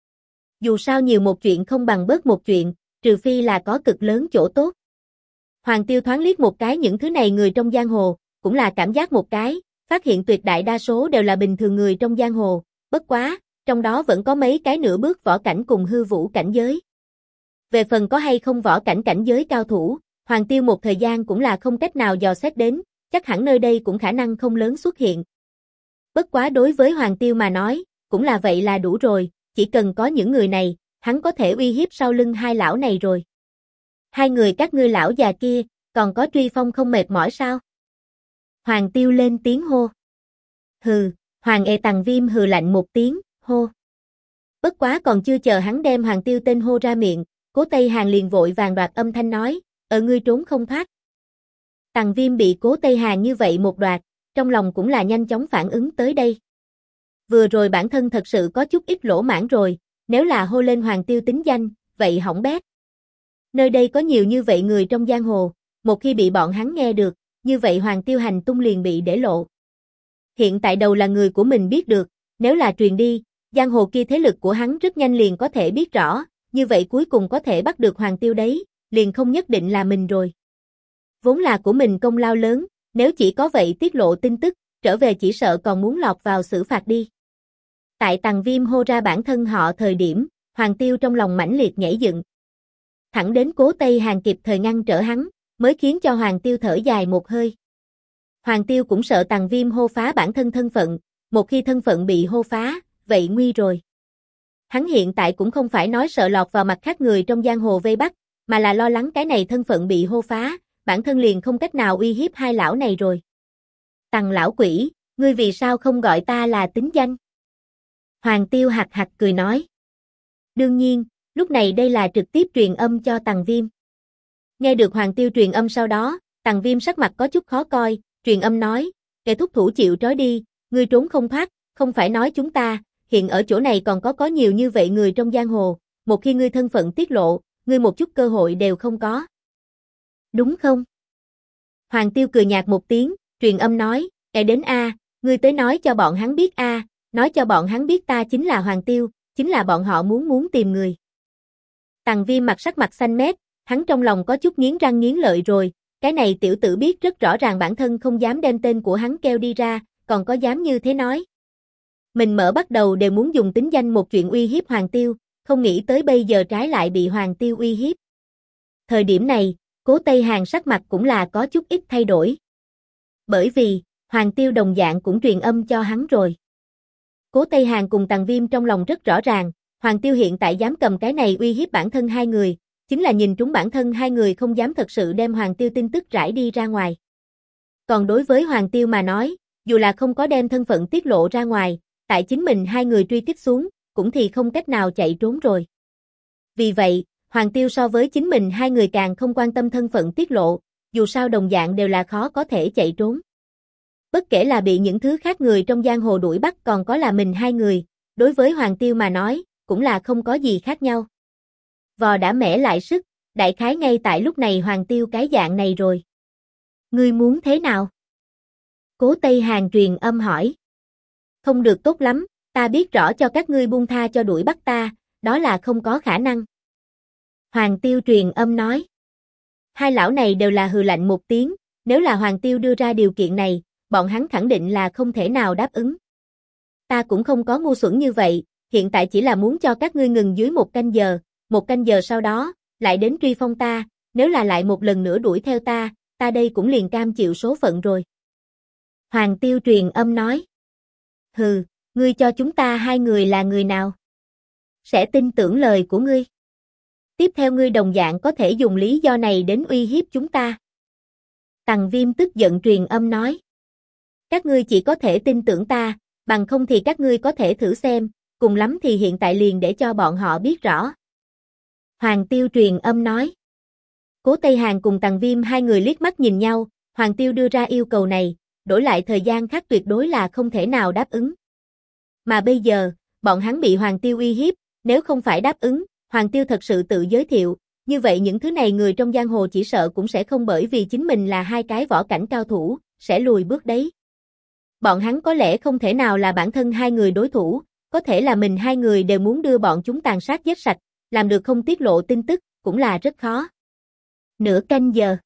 Dù sao nhiều một chuyện không bằng bớt một chuyện, trừ phi là có cực lớn chỗ tốt. Hoàng Tiêu thoáng liếc một cái những thứ này người trong giang hồ, cũng là cảm giác một cái, phát hiện tuyệt đại đa số đều là bình thường người trong giang hồ, bất quá, trong đó vẫn có mấy cái nửa bước võ cảnh cùng hư vũ cảnh giới. Về phần có hay không võ cảnh cảnh giới cao thủ, Hoàng Tiêu một thời gian cũng là không cách nào dò xét đến, chắc hẳn nơi đây cũng khả năng không lớn xuất hiện. Bất quá đối với Hoàng Tiêu mà nói, cũng là vậy là đủ rồi, chỉ cần có những người này, hắn có thể uy hiếp sau lưng hai lão này rồi. Hai người các ngươi lão già kia, còn có truy phong không mệt mỏi sao? Hoàng Tiêu lên tiếng hô. Hừ, Hoàng Tằng Viêm hừ lạnh một tiếng, hô. Bất quá còn chưa chờ hắn đem Hoàng Tiêu tên hô ra miệng, Cố Tây Hàn liền vội vàng đoạt âm thanh nói, ngươi trốn không thoát. Tằng Viêm bị Cố Tây Hàn như vậy một đoạt, trong lòng cũng là nhanh chóng phản ứng tới đây. Vừa rồi bản thân thật sự có chút ít lỗ mãn rồi, nếu là hô lên Hoàng Tiêu tính danh, vậy hỏng bét. Nơi đây có nhiều như vậy người trong giang hồ, một khi bị bọn hắn nghe được, như vậy Hoàng Tiêu hành tung liền bị để lộ. Hiện tại đầu là người của mình biết được, nếu là truyền đi, giang hồ kia thế lực của hắn rất nhanh liền có thể biết rõ, như vậy cuối cùng có thể bắt được Hoàng Tiêu đấy, liền không nhất định là mình rồi. Vốn là của mình công lao lớn, nếu chỉ có vậy tiết lộ tin tức, trở về chỉ sợ còn muốn lọt vào xử phạt đi. Tại Tằng Viêm hô ra bản thân họ thời điểm, Hoàng Tiêu trong lòng mãnh liệt nhảy dựng. Thẳng đến Cố Tây Hàn kịp thời ngăn trở hắn, mới khiến cho Hoàng Tiêu thở dài một hơi. Hoàng Tiêu cũng sợ Tằng Viêm hô phá bản thân thân phận, một khi thân phận bị hô phá, vậy nguy rồi. Hắn hiện tại cũng không phải nói sợ lọt vào mặt khác người trong giang hồ vây bắt, mà là lo lắng cái này thân phận bị hô phá, bản thân liền không cách nào uy hiếp hai lão này rồi. Tằng lão quỷ, ngươi vì sao không gọi ta là tính danh? Hoàng Tiêu hạc hạc cười nói. Đương nhiên, lúc này đây là trực tiếp truyền âm cho Tằng Viêm. Nghe được Hoàng Tiêu truyền âm sau đó, Tằng Viêm sắc mặt có chút khó coi, truyền âm nói, kẻ thúc thủ chịu trói đi, ngươi trốn không thoát, không phải nói chúng ta, hiện ở chỗ này còn có nhiều như vậy người trong giang hồ, một khi ngươi thân phận tiết lộ, ngươi một chút cơ hội đều không có. Đúng không? Hoàng Tiêu cười nhạt một tiếng, truyền âm nói, kẻ đến a, ngươi tới nói cho bọn hắn biết a, nói cho bọn hắn biết ta chính là Hoàng Tiêu, chính là bọn họ muốn tìm người. Tằng Viêm sắc mặt xanh mét, hắn trong lòng có chút nghiến răng nghiến lợi rồi, cái này tiểu tử biết rất rõ ràng bản thân không dám đem tên của hắn kêu đi ra, còn có dám như thế nói. Mình mở bắt đầu đều muốn dùng tính danh một chuyện uy hiếp Hoàng Tiêu, không nghĩ tới bây giờ trái lại bị Hoàng Tiêu uy hiếp. Thời điểm này, Cố Tây Hàn sắc mặt cũng là có chút ít thay đổi. Bởi vì, Hoàng Tiêu đồng dạng cũng truyền âm cho hắn rồi. Cố Tây Hàn cùng Tằng Viêm trong lòng rất rõ ràng, Hoàng Tiêu hiện tại dám cầm cái này uy hiếp bản thân hai người, chính là nhìn trúng bản thân hai người không dám thật sự đem Hoàng Tiêu tin tức rải đi ra ngoài. Còn đối với Hoàng Tiêu mà nói, dù là không có đem thân phận tiết lộ ra ngoài, tại chính mình hai người truy kích xuống, cũng thì không cách nào chạy trốn rồi. Vì vậy, Hoàng Tiêu so với chính mình hai người càng không quan tâm thân phận tiết lộ, dù sao đồng dạng đều là khó có thể chạy trốn. Bất kể là bị những thứ khác người trong giang hồ đuổi bắt còn có là mình hai người, đối với Hoàng Tiêu mà nói, cũng là không có gì khác nhau. Vò đã mẻ lại sức, đại khái ngay tại lúc này Hoàng Tiêu cái dạng này rồi. Ngươi muốn thế nào? Cố Tây Hàn truyền âm hỏi. Không được tốt lắm, ta biết rõ cho các ngươi buông tha cho đuổi bắt ta, đó là không có khả năng. Hoàng Tiêu truyền âm nói. Hai lão này đều là hừ lạnh một tiếng, nếu là Hoàng Tiêu đưa ra điều kiện này, bọn hắn khẳng định là không thể nào đáp ứng. Ta cũng không có ngu xuẩn như vậy, hiện tại chỉ là muốn cho các ngươi ngừng dưới một canh giờ sau đó, lại đến truy phong ta, nếu là lại một lần nữa đuổi theo ta đây cũng liền cam chịu số phận rồi. Hoàng Tiêu truyền âm nói. Hừ, ngươi cho chúng ta hai người là người nào? Sẽ tin tưởng lời của ngươi. Tiếp theo ngươi đồng dạng có thể dùng lý do này đến uy hiếp chúng ta. Tằng Viêm tức giận truyền âm nói. Các ngươi chỉ có thể tin tưởng ta, bằng không thì các ngươi có thể thử xem, cùng lắm thì hiện tại liền để cho bọn họ biết rõ. Hoàng Tiêu truyền âm nói. Cố Tây Hàn cùng Tằng Viêm hai người liếc mắt nhìn nhau, Hoàng Tiêu đưa ra yêu cầu này, đổi lại thời gian khác tuyệt đối là không thể nào đáp ứng. Mà bây giờ, bọn hắn bị Hoàng Tiêu uy hiếp, nếu không phải đáp ứng, Hoàng Tiêu thật sự tự giới thiệu, như vậy những thứ này người trong giang hồ chỉ sợ cũng sẽ không bởi vì chính mình là hai cái võ cảnh cao thủ, sẽ lùi bước đấy. Bọn hắn có lẽ không thể nào là bản thân hai người đối thủ, có thể là mình hai người đều muốn đưa bọn chúng tàn sát giết sạch, làm được không tiết lộ tin tức, cũng là rất khó. Nửa canh giờ.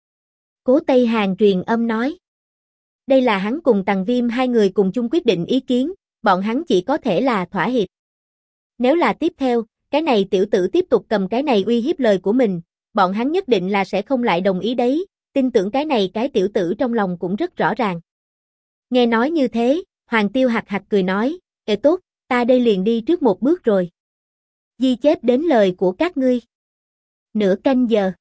Cố Tây Hàn truyền âm nói. Đây là hắn cùng Tằng Viêm hai người cùng chung quyết định ý kiến, bọn hắn chỉ có thể là thỏa hiệp. Nếu là tiếp theo, cái này tiểu tử tiếp tục cầm cái này uy hiếp lời của mình, bọn hắn nhất định là sẽ không lại đồng ý đấy, tin tưởng cái này cái tiểu tử trong lòng cũng rất rõ ràng. Nghe nói như thế, Hoàng Tiêu hạc hạc cười nói, tốt, ta đây liền đi trước một bước rồi. Ghi chép đến lời của các ngươi. Nửa canh giờ.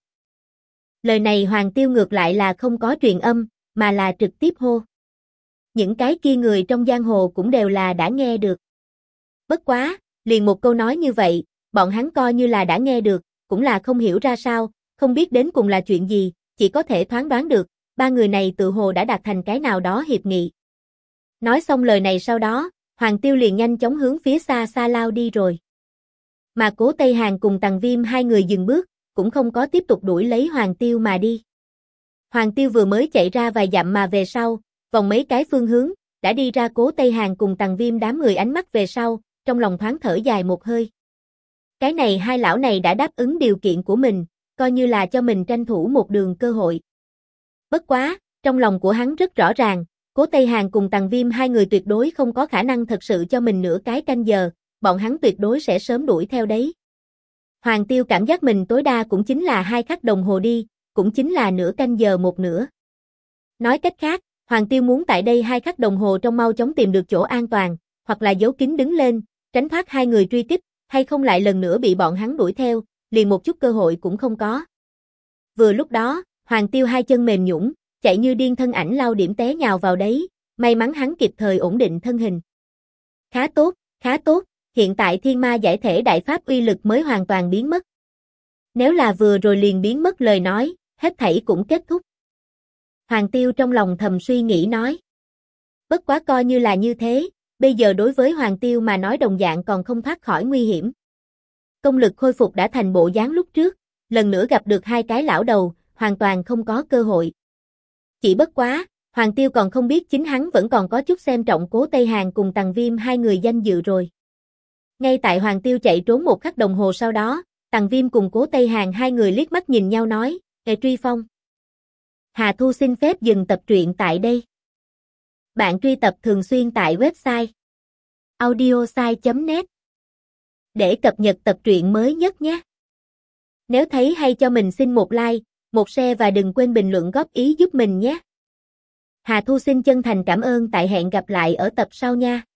Lời này Hoàng Tiêu ngược lại là không có truyền âm, mà là trực tiếp hô. Những cái kia người trong giang hồ cũng đều là đã nghe được. Bất quá, liền một câu nói như vậy, bọn hắn coi như là đã nghe được, cũng là không hiểu ra sao, không biết đến cùng là chuyện gì, chỉ có thể thoáng đoán được, ba người này tự hồ đã đạt thành cái nào đó hiệp nghị. Nói xong lời này sau đó, Hoàng Tiêu liền nhanh chóng hướng phía xa xa lao đi rồi. Mà Cố Tây Hàn cùng Tằng Viêm hai người dừng bước, cũng không có tiếp tục đuổi lấy Hoàng Tiêu mà đi. Hoàng Tiêu vừa mới chạy ra vài dặm mà về sau, vòng mấy cái phương hướng, đã đi ra Cố Tây Hàn cùng Tằng Viêm đám người ánh mắt về sau, trong lòng thoáng thở dài một hơi. Cái này hai lão này đã đáp ứng điều kiện của mình, coi như là cho mình tranh thủ một đường cơ hội. Bất quá, trong lòng của hắn rất rõ ràng, Cố Tây Hàn cùng Tằng Viêm hai người tuyệt đối không có khả năng thật sự cho mình nửa cái canh giờ, bọn hắn tuyệt đối sẽ sớm đuổi theo đấy. Hoàng Tiêu cảm giác mình tối đa cũng chính là 2 khắc đồng hồ đi, cũng chính là nửa canh giờ một nửa. Nói cách khác, Hoàng Tiêu muốn tại đây 2 khắc đồng hồ trong mau chóng tìm được chỗ an toàn, hoặc là giấu kín đứng lên, tránh thoát 2 người truy kích, hay không lại lần nữa bị bọn hắn đuổi theo, liền một chút cơ hội cũng không có. Vừa lúc đó, Hoàng Tiêu 2 chân mềm nhũn, chạy như điên thân ảnh lao điểm té nhào vào đấy, may mắn hắn kịp thời ổn định thân hình. Khá tốt, hiện tại thiên ma giải thể đại pháp uy lực mới hoàn toàn biến mất. Nếu là vừa rồi liền biến mất lời nói, hết thảy cũng kết thúc. Hoàng Tiêu trong lòng thầm suy nghĩ nói. Bất quá coi như là như thế, bây giờ đối với Hoàng Tiêu mà nói đồng dạng còn không thoát khỏi nguy hiểm. Công lực khôi phục đã thành bộ dáng lúc trước, lần nữa gặp được 2 cái lão đầu, hoàn toàn không có cơ hội. Chỉ bất quá, Hoàng Tiêu còn không biết chính hắn vẫn còn có chút xem trọng Cố Tây Hàn cùng Tằng Viêm 2 người danh dự rồi. Ngay tại Hoàng Tiêu chạy trốn 1 khắc đồng hồ sau đó, Tằng Viêm cùng Cố Tây Hàn 2 người liếc mắt nhìn nhau nói, "Ê Truy Phong." Hà Thu xin phép dừng tập truyện tại đây. Bạn truy tập thường xuyên tại website audiosai.net để cập nhật tập truyện mới nhất nhé. Nếu thấy hay cho mình xin một like, một share và đừng quên bình luận góp ý giúp mình nhé. Hà Thu xin chân thành cảm ơn, tại hẹn gặp lại ở tập sau nha.